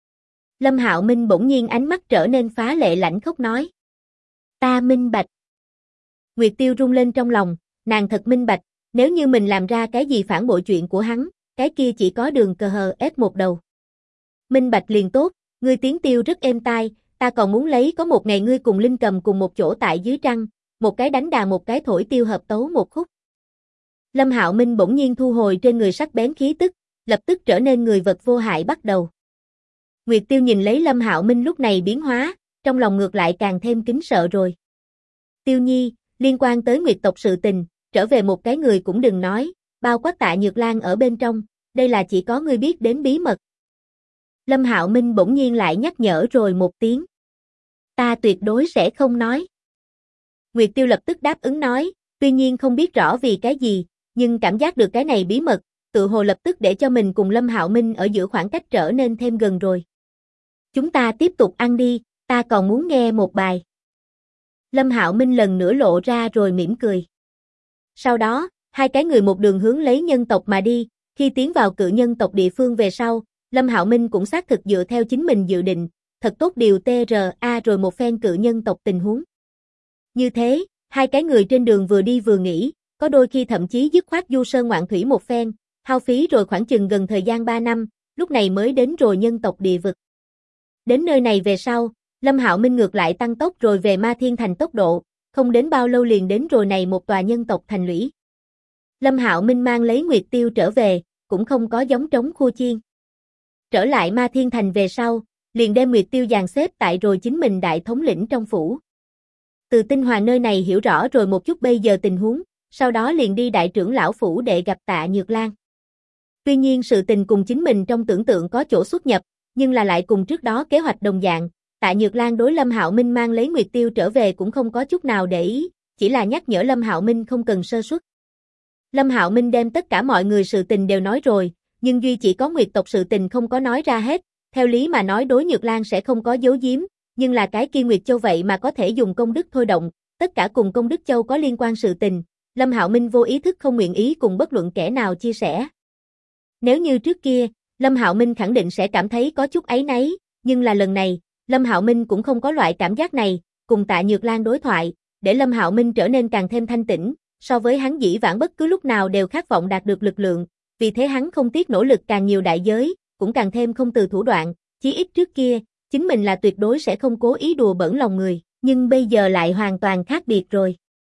Lâm Hạo Minh bỗng nhiên ánh mắt trở nên phá lệ lãnh khốc nói. "Ta minh bạch." Nguyệt Tiêu rung lên trong lòng, nàng thật minh bạch, nếu như mình làm ra cái gì phản bội chuyện của hắn, cái kia chỉ có đường cờ hờ ép một đầu. "Minh bạch liền tốt, ngươi tiếng Tiêu rất êm tai, ta còn muốn lấy có một ngày ngươi cùng Linh Cầm cùng một chỗ tại dưới trăng, một cái đánh đàn một cái thổi tiêu hợp tấu một khúc." Lâm Hạo Minh bỗng nhiên thu hồi trên người sắc bén khí tức, lập tức trở nên người vật vô hại bắt đầu. Nguyệt Tiêu nhìn lấy Lâm Hạo Minh lúc này biến hóa, trong lòng ngược lại càng thêm kính sợ rồi. "Tiêu Nhi, liên quan tới Nguyệt tộc sự tình, trở về một cái người cũng đừng nói, bao quát Tạ Nhược Lan ở bên trong, đây là chỉ có ngươi biết đến bí mật." Lâm Hạo Minh bỗng nhiên lại nhắc nhở rồi một tiếng. "Ta tuyệt đối sẽ không nói." Nguyệt Tiêu lập tức đáp ứng nói, tuy nhiên không biết rõ vì cái gì, nhưng cảm giác được cái này bí mật, tự hồ lập tức để cho mình cùng Lâm Hạo Minh ở giữa khoảng cách trở nên thêm gần rồi. "Chúng ta tiếp tục ăn đi, ta còn muốn nghe một bài." Lâm Hạo Minh lần nữa lộ ra rồi mỉm cười. Sau đó, hai cái người một đường hướng lấy nhân tộc mà đi, khi tiến vào cự nhân tộc địa phương về sau, Lâm Hạo Minh cũng xác thực dựa theo chính mình dự định, thật tốt điều TRA rồi một phen cự nhân tộc tình huống. Như thế, hai cái người trên đường vừa đi vừa nghỉ, có đôi khi thậm chí dứt khoát du sơn ngoạn thủy một phen, hao phí rồi khoảng chừng gần thời gian 3 năm, lúc này mới đến rồi nhân tộc địa vực. Đến nơi này về sau, Lâm Hạo Minh ngược lại tăng tốc rồi về Ma Thiên Thành tốc độ, không đến bao lâu liền đến rồi này một tòa nhân tộc thành lũy. Lâm Hạo Minh mang lấy Nguyệt Tiêu trở về, cũng không có giống trống khua chiên. Trở lại Ma Thiên Thành về sau, liền đem Nguyệt Tiêu dàn xếp tại rồi chính mình đại thống lĩnh trong phủ. Từ Tinh Hoàng nơi này hiểu rõ rồi một chút bây giờ tình huống, sau đó liền đi đại trưởng lão phủ để gặp Tạ Nhược Lan. Tuy nhiên sự tình cùng chính mình trong tưởng tượng có chỗ xuất nhập, nhưng là lại cùng trước đó kế hoạch đồng dạng, Tạ Nhược Lan đối Lâm Hạo Minh mang lấy Nguyệt Tiêu trở về cũng không có chút nào để ý, chỉ là nhắc nhở Lâm Hạo Minh không cần sơ suất. Lâm Hạo Minh đem tất cả mọi người sự tình đều nói rồi, nhưng duy chỉ có Nguyệt tộc sự tình không có nói ra hết, theo lý mà nói đối Nhược Lan sẽ không có giấu giếm, nhưng là cái kia Nguyệt Châu vậy mà có thể dùng công đức thôi động, tất cả cùng công đức châu có liên quan sự tình, Lâm Hạo Minh vô ý thức không nguyện ý cùng bất luận kẻ nào chia sẻ. Nếu như trước kia, Lâm Hạo Minh khẳng định sẽ cảm thấy có chút áy náy, nhưng là lần này, Lâm Hạo Minh cũng không có loại cảm giác này, cùng Tạ Nhược Lan đối thoại, để Lâm Hạo Minh trở nên càng thêm thanh tĩnh, so với hắn dĩ vãng bất cứ lúc nào đều khát vọng đạt được lực lượng, vì thế hắn không tiếc nỗ lực càng nhiều đại giới, cũng càng thêm không từ thủ đoạn, chí ít trước kia, chính mình là tuyệt đối sẽ không cố ý đùa bỡn lòng người, nhưng bây giờ lại hoàn toàn khác biệt rồi.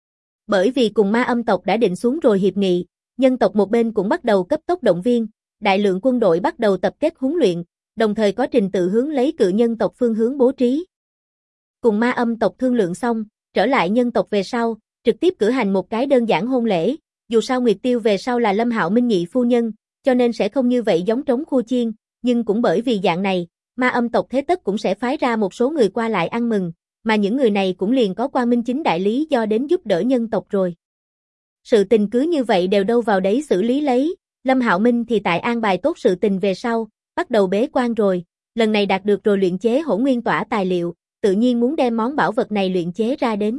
Bởi vì cùng ma âm tộc đã định xuống rồi hiệp nghị, nhân tộc một bên cũng bắt đầu cấp tốc động viên, đại lượng quân đội bắt đầu tập kết huấn luyện, đồng thời có trình tự hướng lấy cự nhân tộc phương hướng bố trí. Cùng ma âm tộc thương lượng xong, trở lại nhân tộc về sau, trực tiếp cử hành một cái đơn giản hôn lễ, dù sao Nguyệt Tiêu về sau là Lâm Hạo Minh nhị phu nhân, cho nên sẽ không như vậy giống trống khua chiên, nhưng cũng bởi vì dạng này, ma âm tộc thế tất cũng sẽ phái ra một số người qua lại ăn mừng, mà những người này cũng liền có quang minh chính đại lý do đến giúp đỡ nhân tộc rồi. Sự tình cứ như vậy đều đâu vào đấy xử lý lấy, Lâm Hạo Minh thì tại an bài tốt sự tình về sau, bắt đầu bế quan rồi, lần này đạt được rồi luyện chế hỗn nguyên tỏa tài liệu, tự nhiên muốn đem món bảo vật này luyện chế ra đến.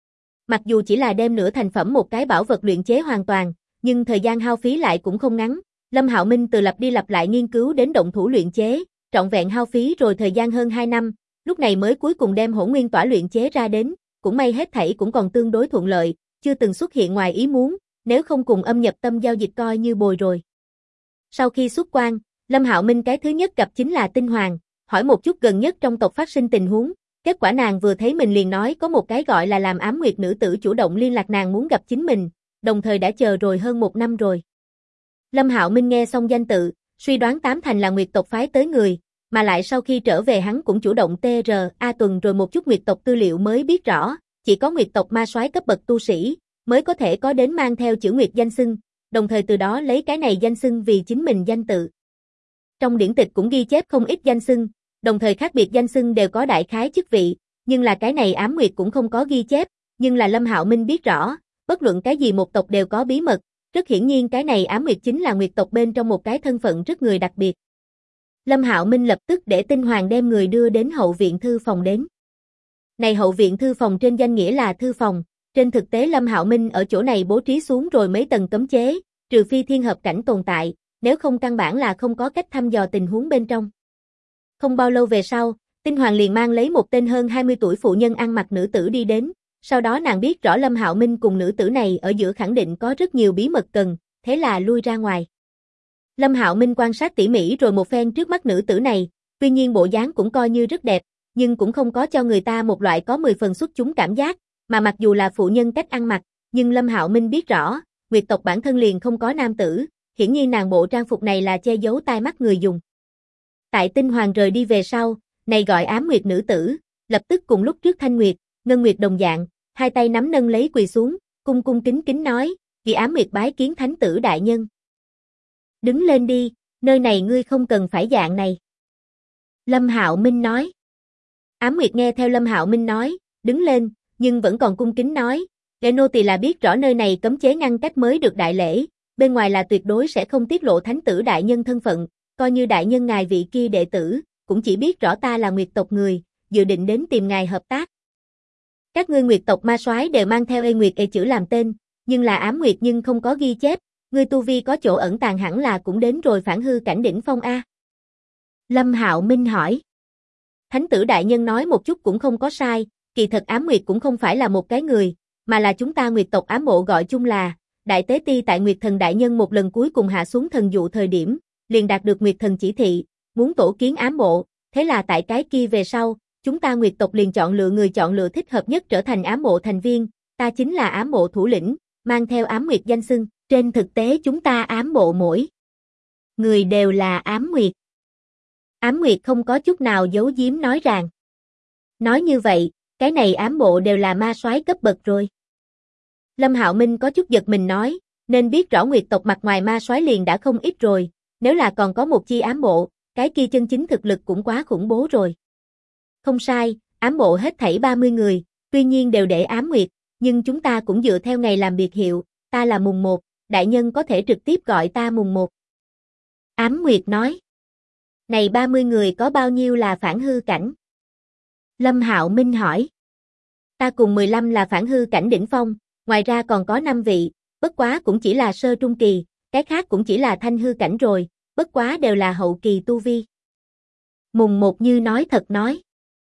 Mặc dù chỉ là đem nửa thành phẩm một cái bảo vật luyện chế hoàn toàn, nhưng thời gian hao phí lại cũng không ngắn, Lâm Hạo Minh từ lặp đi lặp lại nghiên cứu đến động thủ luyện chế, trọn vẹn hao phí rồi thời gian hơn 2 năm, lúc này mới cuối cùng đem hỗn nguyên tỏa luyện chế ra đến, cũng may hết thảy cũng còn tương đối thuận lợi, chưa từng xuất hiện ngoài ý muốn, nếu không cùng âm nhập tâm giao dịch coi như bồi rồi. Sau khi xuất quan, Lâm Hạo Minh cái thứ nhất gặp chính là Tinh Hoàng, hỏi một chút gần nhất trong tộc phát sinh tình huống, kết quả nàng vừa thấy mình liền nói có một cái gọi là làm ám nguyệt nữ tử chủ động liên lạc nàng muốn gặp chính mình, đồng thời đã chờ rồi hơn 1 năm rồi. Lâm Hạo Minh nghe xong danh tự, suy đoán tám thành là Nguyệt tộc phái tới người, mà lại sau khi trở về hắn cũng chủ động TRA tuần rồi một chút Nguyệt tộc tư liệu mới biết rõ, chỉ có Nguyệt tộc ma soái cấp bậc tu sĩ mới có thể có đến mang theo chữ Nguyệt danh xưng, đồng thời từ đó lấy cái này danh xưng vì chính mình danh tự. Trong điển tịch cũng ghi chép không ít danh xưng, đồng thời khác biệt danh xưng đều có đại khái chức vị, nhưng là cái này ám nguyệt cũng không có ghi chép, nhưng là Lâm Hạo Minh biết rõ, bất luận cái gì một tộc đều có bí mật, rất hiển nhiên cái này ám nguyệt chính là Nguyệt tộc bên trong một cái thân phận rất người đặc biệt. Lâm Hạo Minh lập tức để Tinh Hoàng đem người đưa đến hậu viện thư phòng đến. Này hậu viện thư phòng trên danh nghĩa là thư phòng, trên thực tế Lâm Hạo Minh ở chỗ này bố trí xuống rồi mấy tầng cấm chế, trừ phi thiên hợp cảnh tồn tại, nếu không căn bản là không có cách thăm dò tình huống bên trong. Không bao lâu về sau, Tinh Hoàng liền mang lấy một tên hơn 20 tuổi phụ nhân ăn mặc nữ tử đi đến, sau đó nàng biết rõ Lâm Hạo Minh cùng nữ tử này ở giữa khẳng định có rất nhiều bí mật cần, thế là lui ra ngoài. Lâm Hạo Minh quan sát tỉ mỉ rồi một phen trước mắt nữ tử này, tuy nhiên bộ dáng cũng coi như rất đẹp, nhưng cũng không có cho người ta một loại có 10 phần xuất chúng cảm giác, mà mặc dù là phụ nhân cách ăn mặc, nhưng Lâm Hạo Minh biết rõ, Nguyệt tộc bản thân liền không có nam tử, hiển nhiên nàng bộ trang phục này là che giấu tai mắt người dùng. Tại Tinh Hoàng rời đi về sau, này gọi ám nguyệt nữ tử, lập tức cùng lúc trước Thanh Nguyệt, Ngân Nguyệt đồng dạng, hai tay nắm nâng lấy quỳ xuống, cung cung kính kính nói, vì ám nguyệt bái kiến thánh tử đại nhân. Đứng lên đi, nơi này ngươi không cần phải dạng này. Lâm Hạo Minh nói. Ám nguyệt nghe theo Lâm Hạo Minh nói, đứng lên, nhưng vẫn còn cung kính nói, để nô tỳ là biết rõ nơi này cấm chế ngăn cách mới được đại lễ, bên ngoài là tuyệt đối sẽ không tiết lộ thánh tử đại nhân thân phận, coi như đại nhân ngài vị kia đệ tử, cũng chỉ biết rõ ta là Nguyệt tộc người, dự định đến tìm ngài hợp tác. Các ngươi Nguyệt tộc ma soái đều mang theo Nguyệt chữ làm tên, nhưng là ám Nguyệt nhưng không có ghi chép, ngươi tu vi có chỗ ẩn tàng hẳn là cũng đến rồi phản hư cảnh đỉnh phong a. Lâm Hạo Minh hỏi. Thánh tử đại nhân nói một chút cũng không có sai, kỳ thật ám Nguyệt cũng không phải là một cái người, mà là chúng ta Nguyệt tộc ám bộ gọi chung là Đại Tế Ti tại Nguyệt Thần đại nhân một lần cuối cùng hạ xuống thần dụ thời điểm, liền đạt được Nguyệt Thần chỉ thị, muốn tổ kiến ám bộ, thế là tại cái kia về sau, chúng ta Nguyệt tộc liền chọn lựa thích hợp nhất trở thành ám bộ thành viên, ta chính là ám bộ thủ lĩnh, mang theo ám Nguyệt danh xưng, trên thực tế chúng ta ám bộ mỗi người đều là ám Nguyệt. Ám Nguyệt không có chút nào giấu giếm nói rằng. Nói như vậy, cái này ám bộ đều là ma soái cấp bậc rồi. Lâm Hạo Minh có chút giật mình nói, nên biết rõ Nguyệt tộc mặt ngoài ma soái liền đã không ít rồi, nếu là còn có một chi ám bộ, cái kia chân chính thực lực cũng quá khủng bố rồi. Không sai, ám bộ hết thảy 30 người, tuy nhiên đều để ám Nguyệt, nhưng chúng ta cũng dựa theo ngày làm biệt hiệu, ta là mùng 1, đại nhân có thể trực tiếp gọi ta mùng 1. Ám Nguyệt nói. Này 30 người có bao nhiêu là phản hư cảnh? Lâm Hạo Minh hỏi. Ta cùng 15 là phản hư cảnh đỉnh phong, ngoài ra còn có 5 vị, bất quá cũng chỉ là sơ trung kỳ, cái khác cũng chỉ là thanh hư cảnh rồi, bất quá đều là hậu kỳ tu vi. Mùng 1 như nói thật nói.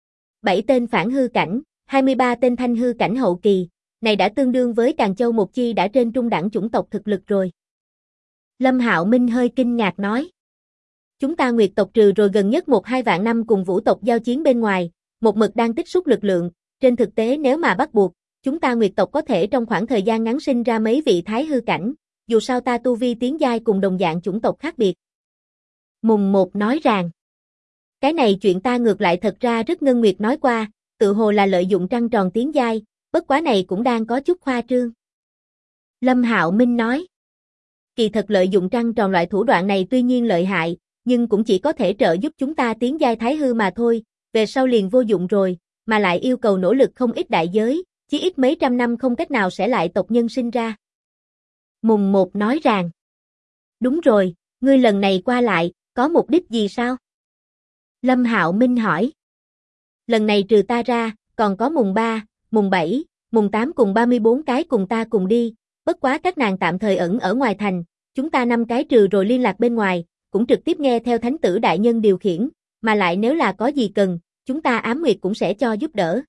7 tên phản hư cảnh, 23 tên thanh hư cảnh hậu kỳ, này đã tương đương với Càn Châu một chi đã trên trung đẳng chủng tộc thực lực rồi. Lâm Hạo Minh hơi kinh ngạc nói. Chúng ta Nguyệt tộc trừ rồi gần nhất 1-2 vạn năm cùng Vũ tộc giao chiến bên ngoài, một mực đang tích xúc lực lượng, trên thực tế nếu mà bắt buộc, chúng ta Nguyệt tộc có thể trong khoảng thời gian ngắn sinh ra mấy vị thái hư cảnh, dù sao ta tu vi tiến giai cùng đồng dạng chủng tộc khác biệt. Mùng 1 nói rằng, cái này chuyện ta ngược lại thật ra rất Ngân Nguyệt nói qua, tự hồ là lợi dụng trăng tròn tiến giai, bất quá này cũng đang có chút khoa trương. Lâm Hạo Minh nói, kỳ thật lợi dụng trăng tròn loại thủ đoạn này tuy nhiên lợi hại, nhưng cũng chỉ có thể trợ giúp chúng ta tiến giai thái hư mà thôi, về sau liền vô dụng rồi, mà lại yêu cầu nỗ lực không ít đại giới, chí ít mấy trăm năm không cách nào sẽ lại tộc nhân sinh ra. Mùng 1 nói rằng, đúng rồi, ngươi lần này qua lại, có mục đích gì sao? Lâm Hạo Minh hỏi. Lần này trừ ta ra, còn có mùng 3, mùng 7, mùng 8 cùng 34 cái cùng ta cùng đi, bất quá các nàng tạm thời ẩn ở ngoài thành, chúng ta 5 cái trừ rồi liên lạc bên ngoài, cũng trực tiếp nghe theo thánh tử đại nhân điều khiển, mà lại nếu là có gì cần, chúng ta ám Nguyệt cũng sẽ cho giúp đỡ.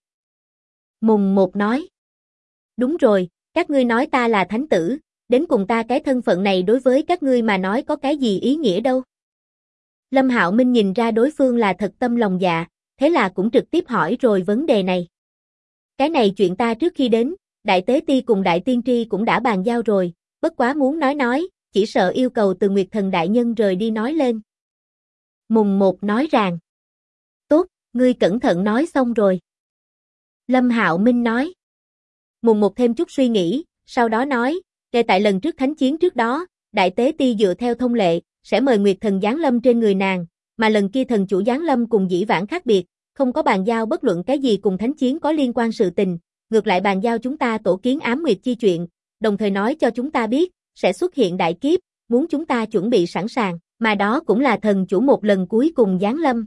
Mùng 1 nói. Đúng rồi, các ngươi nói ta là thánh tử, đến cùng ta cái thân phận này đối với các ngươi mà nói có cái gì ý nghĩa đâu. Lâm Hạo Minh nhìn ra đối phương là thật tâm lòng dạ, thế là cũng trực tiếp hỏi rồi vấn đề này. Cái này chuyện ta trước khi đến, Đại Tế Ti cùng Đại Tiên Tri cũng đã bàn giao rồi, bất quá muốn nói, chỉ sợ yêu cầu từ Nguyệt Thần Đại Nhân rời đi nói lên. Mùng 1 nói rằng, tốt, ngươi cẩn thận nói xong rồi. Lâm Hạo Minh nói. Mùng 1 thêm chút suy nghĩ, sau đó nói, kể tại lần trước thánh chiến trước đó, Đại Tế Ti dựa theo thông lệ, sẽ mời Nguyệt Thần giáng lâm trên người nàng, mà lần kia thần chủ giáng lâm cùng dĩ vãng khác biệt, không có bàn giao bất luận cái gì cùng thánh chiến có liên quan sự tình, ngược lại bàn giao chúng ta tổ kiến ám nguyệt chi chuyện, đồng thời nói cho chúng ta biết, sẽ xuất hiện đại kiếp, muốn chúng ta chuẩn bị sẵn sàng, mà đó cũng là thần chủ một lần cuối cùng giáng lâm.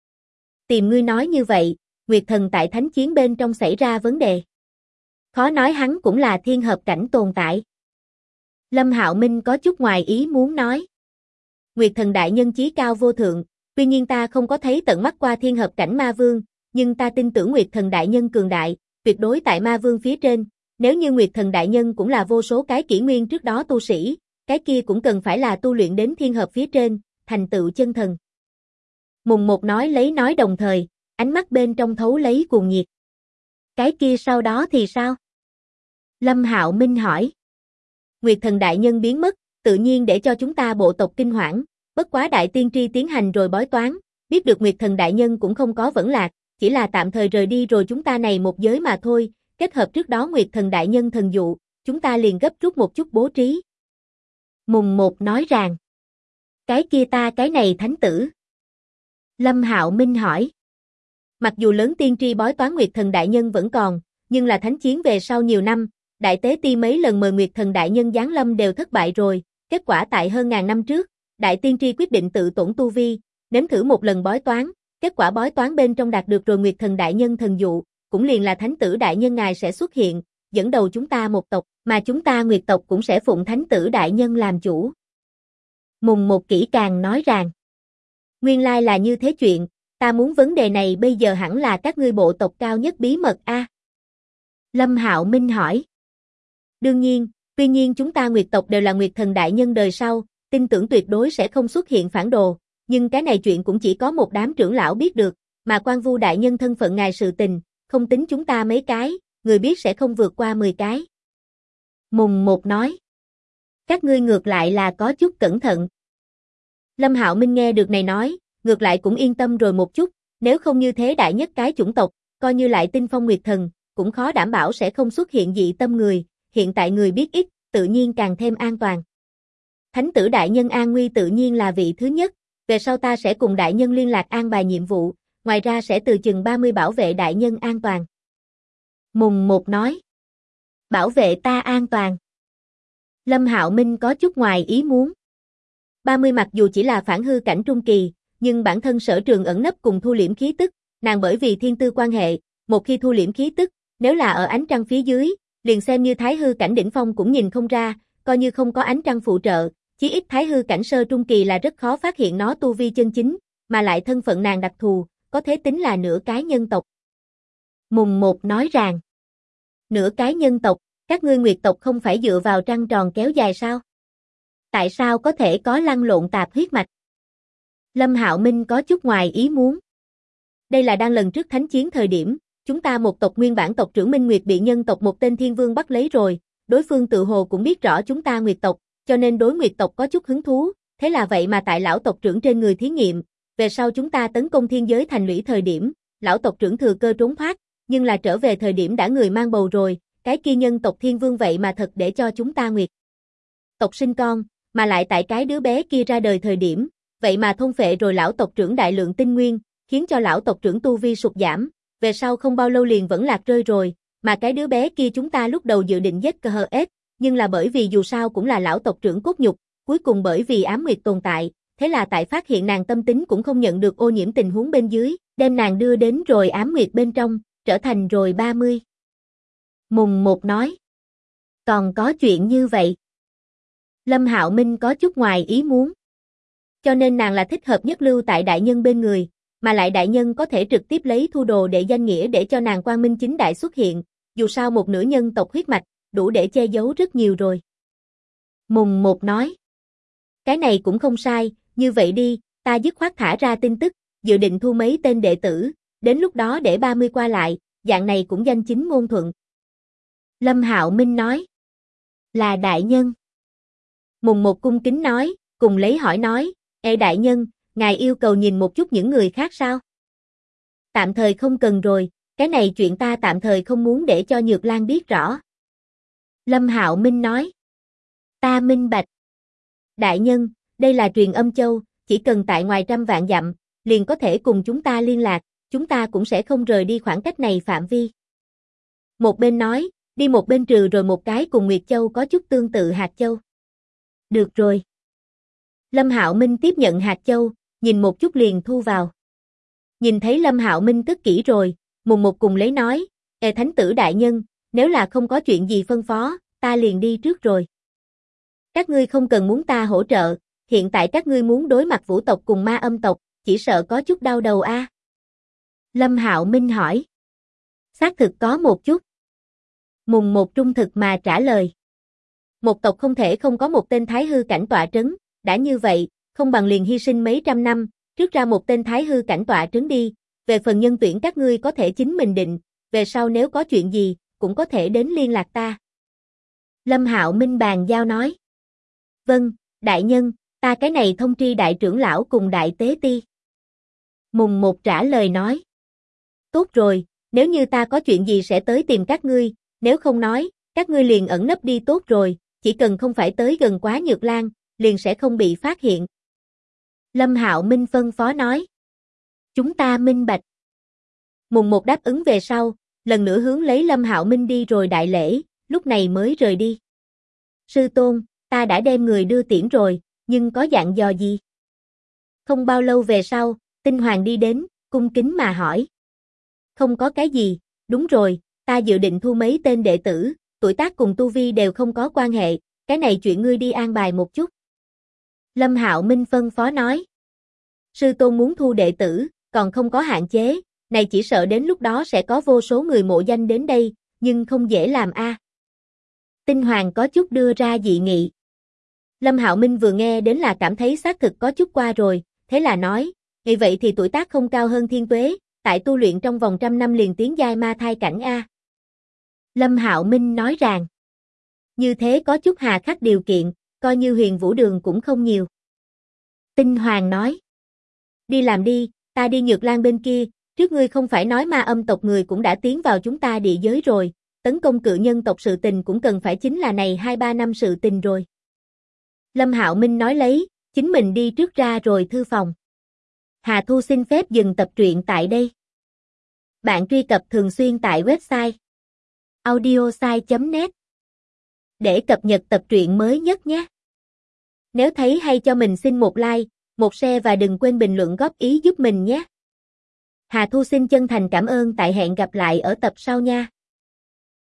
Tìm ngươi nói như vậy, Nguyệt Thần tại thánh chiến bên trong xảy ra vấn đề. Khó nói hắn cũng là thiên hợp cảnh tồn tại. Lâm Hạo Minh có chút ngoài ý muốn nói. Nguyệt Thần Đại Nhân chí cao vô thượng, tuy nhiên ta không có thấy tận mắt qua thiên hợp cảnh ma vương, nhưng ta tin tưởng Nguyệt Thần Đại Nhân cường đại, tuyệt đối tại ma vương phía trên, nếu như Nguyệt Thần Đại Nhân cũng là vô số cái kỷ nguyên trước đó tu sĩ, cái kia cũng cần phải là tu luyện đến thiên hợp phía trên, thành tựu chân thần. Mùng 1 nói lấy nói đồng thời, ánh mắt bên trong thấu lấy cuồng nhiệt. Cái kia sau đó thì sao? Lâm Hạo Minh hỏi. Nguyệt Thần Đại Nhân biến mất, tự nhiên để cho chúng ta bộ tộc kinh hoảng, bất quá Đại Tiên Tri tiến hành rồi bói toán, biết được Nguyệt Thần Đại Nhân cũng không có vẫn lạc, chỉ là tạm thời rời đi rồi chúng ta này một giới mà thôi, kết hợp trước đó Nguyệt Thần Đại Nhân thần dụ, chúng ta liền gấp rút một chút bố trí. Mùng 1 nói rằng, cái kia ta cái này thánh tử. Lâm Hạo Minh hỏi. Mặc dù lớn tiên tri bói toán Nguyệt Thần Đại Nhân vẫn còn, nhưng là thánh chiến về sau nhiều năm, Đại Tế Ti mấy lần mời Nguyệt Thần Đại Nhân giáng lâm đều thất bại rồi, kết quả tại hơn ngàn năm trước, Đại Tiên Tri quyết định tự tổn tu vi, nếm thử một lần bói toán, kết quả bói toán bên trong đạt được rồi Nguyệt Thần Đại Nhân thần dụ, cũng liền là Thánh tử Đại Nhân ngài sẽ xuất hiện, dẫn đầu chúng ta một tộc, mà chúng ta Nguyệt tộc cũng sẽ phụng Thánh tử Đại Nhân làm chủ. Mùng 1 kỹ càng nói rằng, nguyên lai là như thế chuyện, ta muốn vấn đề này bây giờ hẳn là các ngươi bộ tộc cao nhất bí mật a. Lâm Hạo Minh hỏi. Đương nhiên, tuy nhiên chúng ta Nguyệt tộc đều là Nguyệt Thần Đại Nhân đời sau, tin tưởng tuyệt đối sẽ không xuất hiện phản đồ, nhưng cái này chuyện cũng chỉ có một đám trưởng lão biết được, mà Quan Vu Đại Nhân thân phận ngài sự tình, không tính chúng ta mấy cái, người biết sẽ không vượt qua 10 cái. Mùng 1 nói. Các ngươi ngược lại là có chút cẩn thận. Lâm Hạo Minh nghe được này nói, ngược lại cũng yên tâm rồi một chút, nếu không như thế đại nhất cái chủng tộc, coi như lại tinh phong Nguyệt Thần, cũng khó đảm bảo sẽ không xuất hiện dị tâm người, hiện tại người biết ít, tự nhiên càng thêm an toàn. Thánh tử Đại Nhân an nguy tự nhiên là vị thứ nhất, về sau ta sẽ cùng Đại Nhân liên lạc an bài nhiệm vụ, ngoài ra sẽ từ chừng 30 bảo vệ Đại Nhân an toàn. Mùng 1 nói. Bảo vệ ta an toàn. Lâm Hạo Minh có chút ngoài ý muốn. 30 mặc dù chỉ là phản hư cảnh trung kỳ, nhưng bản thân sở trường ẩn nấp cùng thu liễm khí tức, nàng bởi vì thiên tư quan hệ, một khi thu liễm khí tức, nếu là ở ánh trăng phía dưới, liền xem như thái hư cảnh đỉnh phong cũng nhìn không ra, coi như không có ánh trăng phụ trợ, chí ít thái hư cảnh sơ trung kỳ là rất khó phát hiện nó tu vi chân chính, mà lại thân phận nàng đặc thù, có thể tính là nửa cái nhân tộc. Mùng 1 nói rằng, nửa cái nhân tộc, các ngươi Nguyệt tộc không phải dựa vào trăng tròn kéo dài sao? Tại sao có thể có lăn lộn tạp huyết mạch? Lâm Hạo Minh có chút ngoài ý muốn. Đây là đang lần trước thánh chiến thời điểm, chúng ta một tộc nguyên bản tộc trưởng Minh Nguyệt bị nhân tộc một tên thiên vương bắt lấy rồi, đối phương tự hồ cũng biết rõ chúng ta Nguyệt tộc, cho nên đối Nguyệt tộc có chút hứng thú, thế là vậy mà tại lão tộc trưởng trên người thí nghiệm, về sau chúng ta tấn công thiên giới thành lũy thời điểm, lão tộc trưởng thừa cơ trốn thoát, nhưng là trở về thời điểm đã người mang bầu rồi, cái kia nhân tộc thiên vương vậy mà thật để cho chúng ta Nguyệt tộc sinh con, mà lại tại cái đứa bé kia ra đời thời điểm, vậy mà thôn phệ rồi lão tộc trưởng đại lượng tinh nguyên, khiến cho lão tộc trưởng tu vi sụt giảm, về sau không bao lâu liền vẫn lạc rơi rồi, mà cái đứa bé kia chúng ta lúc đầu dự định giết cơ hờ ết, nhưng là bởi vì dù sao cũng là lão tộc trưởng cốt nhục, cuối cùng bởi vì ám nguyệt tồn tại, thế là tại phát hiện nàng tâm tính cũng không nhận được ô nhiễm tình huống bên dưới, đem nàng đưa đến rồi ám nguyệt bên trong, trở thành rồi 30. Mùng 1 nói. Còn có chuyện như vậy. Lâm Hạo Minh có chút ngoài ý muốn. Cho nên nàng là thích hợp nhất lưu tại đại nhân bên người, mà lại đại nhân có thể trực tiếp lấy thu đồ để danh nghĩa để cho nàng quang minh chính đại xuất hiện, dù sao một nửa nhân tộc huyết mạch, đủ để che giấu rất nhiều rồi. Mùng 1 nói. Cái này cũng không sai, như vậy đi, ta dứt khoát thả ra tin tức, dự định thu mấy tên đệ tử, đến lúc đó để 30 qua lại, dạng này cũng danh chính ngôn thuận. Lâm Hạo Minh nói. Là đại nhân. Mùng một cung kính nói, cùng lấy hỏi nói, Ê đại nhân, ngài yêu cầu nhìn một chút những người khác sao? Tạm thời không cần rồi, cái này chuyện ta tạm thời không muốn để cho Nhược Lan biết rõ. Lâm Hạo Minh nói. Ta minh bạch. Đại nhân, đây là truyền âm châu, chỉ cần tại ngoài 100 vạn dặm, liền có thể cùng chúng ta liên lạc, chúng ta cũng sẽ không rời đi khoảng cách này phạm vi. Một bên nói, đi một bên trừ rồi một cái cùng Nguyệt Châu có chút tương tự hạt châu. Được rồi. Lâm Hạo Minh tiếp nhận hạt châu, nhìn một chút liền thu vào. Nhìn thấy Lâm Hạo Minh cất kỹ rồi, mùng một cùng lấy nói, Ê thánh tử đại nhân, nếu là không có chuyện gì phân phó, ta liền đi trước rồi. Các ngươi không cần muốn ta hỗ trợ, hiện tại các ngươi muốn đối mặt Vũ tộc cùng Ma Âm tộc, chỉ sợ có chút đau đầu a. Lâm Hạo Minh hỏi. Xác thực có một chút. Mùng một trung thực mà trả lời. Một tộc không thể không có một tên thái hư cảnh tọa trấn, đã như vậy, không bằng liền hy sinh mấy trăm năm, trước ra một tên thái hư cảnh tọa trấn đi, về phần nhân tuyển các ngươi có thể chính mình định, về sau nếu có chuyện gì, cũng có thể đến liên lạc ta. Lâm Hạo Minh bàn giao nói. Vâng, đại nhân, ta cái này thông tri đại trưởng lão cùng đại tế ti. Mùng một trả lời nói. Tốt rồi, nếu như ta có chuyện gì sẽ tới tìm các ngươi, nếu không nói, các ngươi liền ẩn nấp đi tốt rồi, chỉ cần không phải tới gần quá Nhược Lan, liền sẽ không bị phát hiện. Lâm Hạo Minh phân phó nói. Chúng ta minh bạch. Mùng một đáp ứng về sau, lần nữa hướng lấy Lâm Hạo Minh đi rồi đại lễ, lúc này mới rời đi. Sư tôn, ta đã đem người đưa tiễn rồi, nhưng có dặn dò gì? Không bao lâu về sau, Tinh Hoàng đi đến, cung kính mà hỏi. Không có cái gì, đúng rồi, ta dự định thu mấy tên đệ tử, tuổi tác cùng tu vi đều không có quan hệ, cái này chuyện ngươi đi an bài một chút. Lâm Hạo Minh phân phó nói. Sư tôn muốn thu đệ tử, còn không có hạn chế, này chỉ sợ đến lúc đó sẽ có vô số người mộ danh đến đây, nhưng không dễ làm a. Tinh Hoàng có chút đưa ra dị nghị. Lâm Hạo Minh vừa nghe đến là cảm thấy xác thực có chút qua rồi, thế là nói, vì vậy thì tuổi tác không cao hơn Thiên Tuế, tại tu luyện trong vòng 100 năm liền tiến giai ma thai cảnh a. Lâm Hạo Minh nói rằng, như thế có chút hà khắc điều kiện, coi như Huyền Vũ Đường cũng không nhiều. Tinh Hoàng nói, đi làm đi, ta đi Nhược Lan bên kia, trước ngươi không phải nói Ma Âm tộc người cũng đã tiến vào chúng ta địa giới rồi, tấn công cự nhân tộc sự tình cũng cần phải chính là này 2-3 năm sự tình rồi. Lâm Hạo Minh nói lấy, chính mình đi trước ra rồi thư phòng. Hà Thu xin phép dừng tập truyện tại đây. Bạn truy cập thường xuyên tại website audiosai.net để cập nhật tập truyện mới nhất nhé. Nếu thấy hay cho mình xin một like, một share và đừng quên bình luận góp ý giúp mình nhé. Hà Thu xin chân thành cảm ơn, tại hẹn gặp lại ở tập sau nha.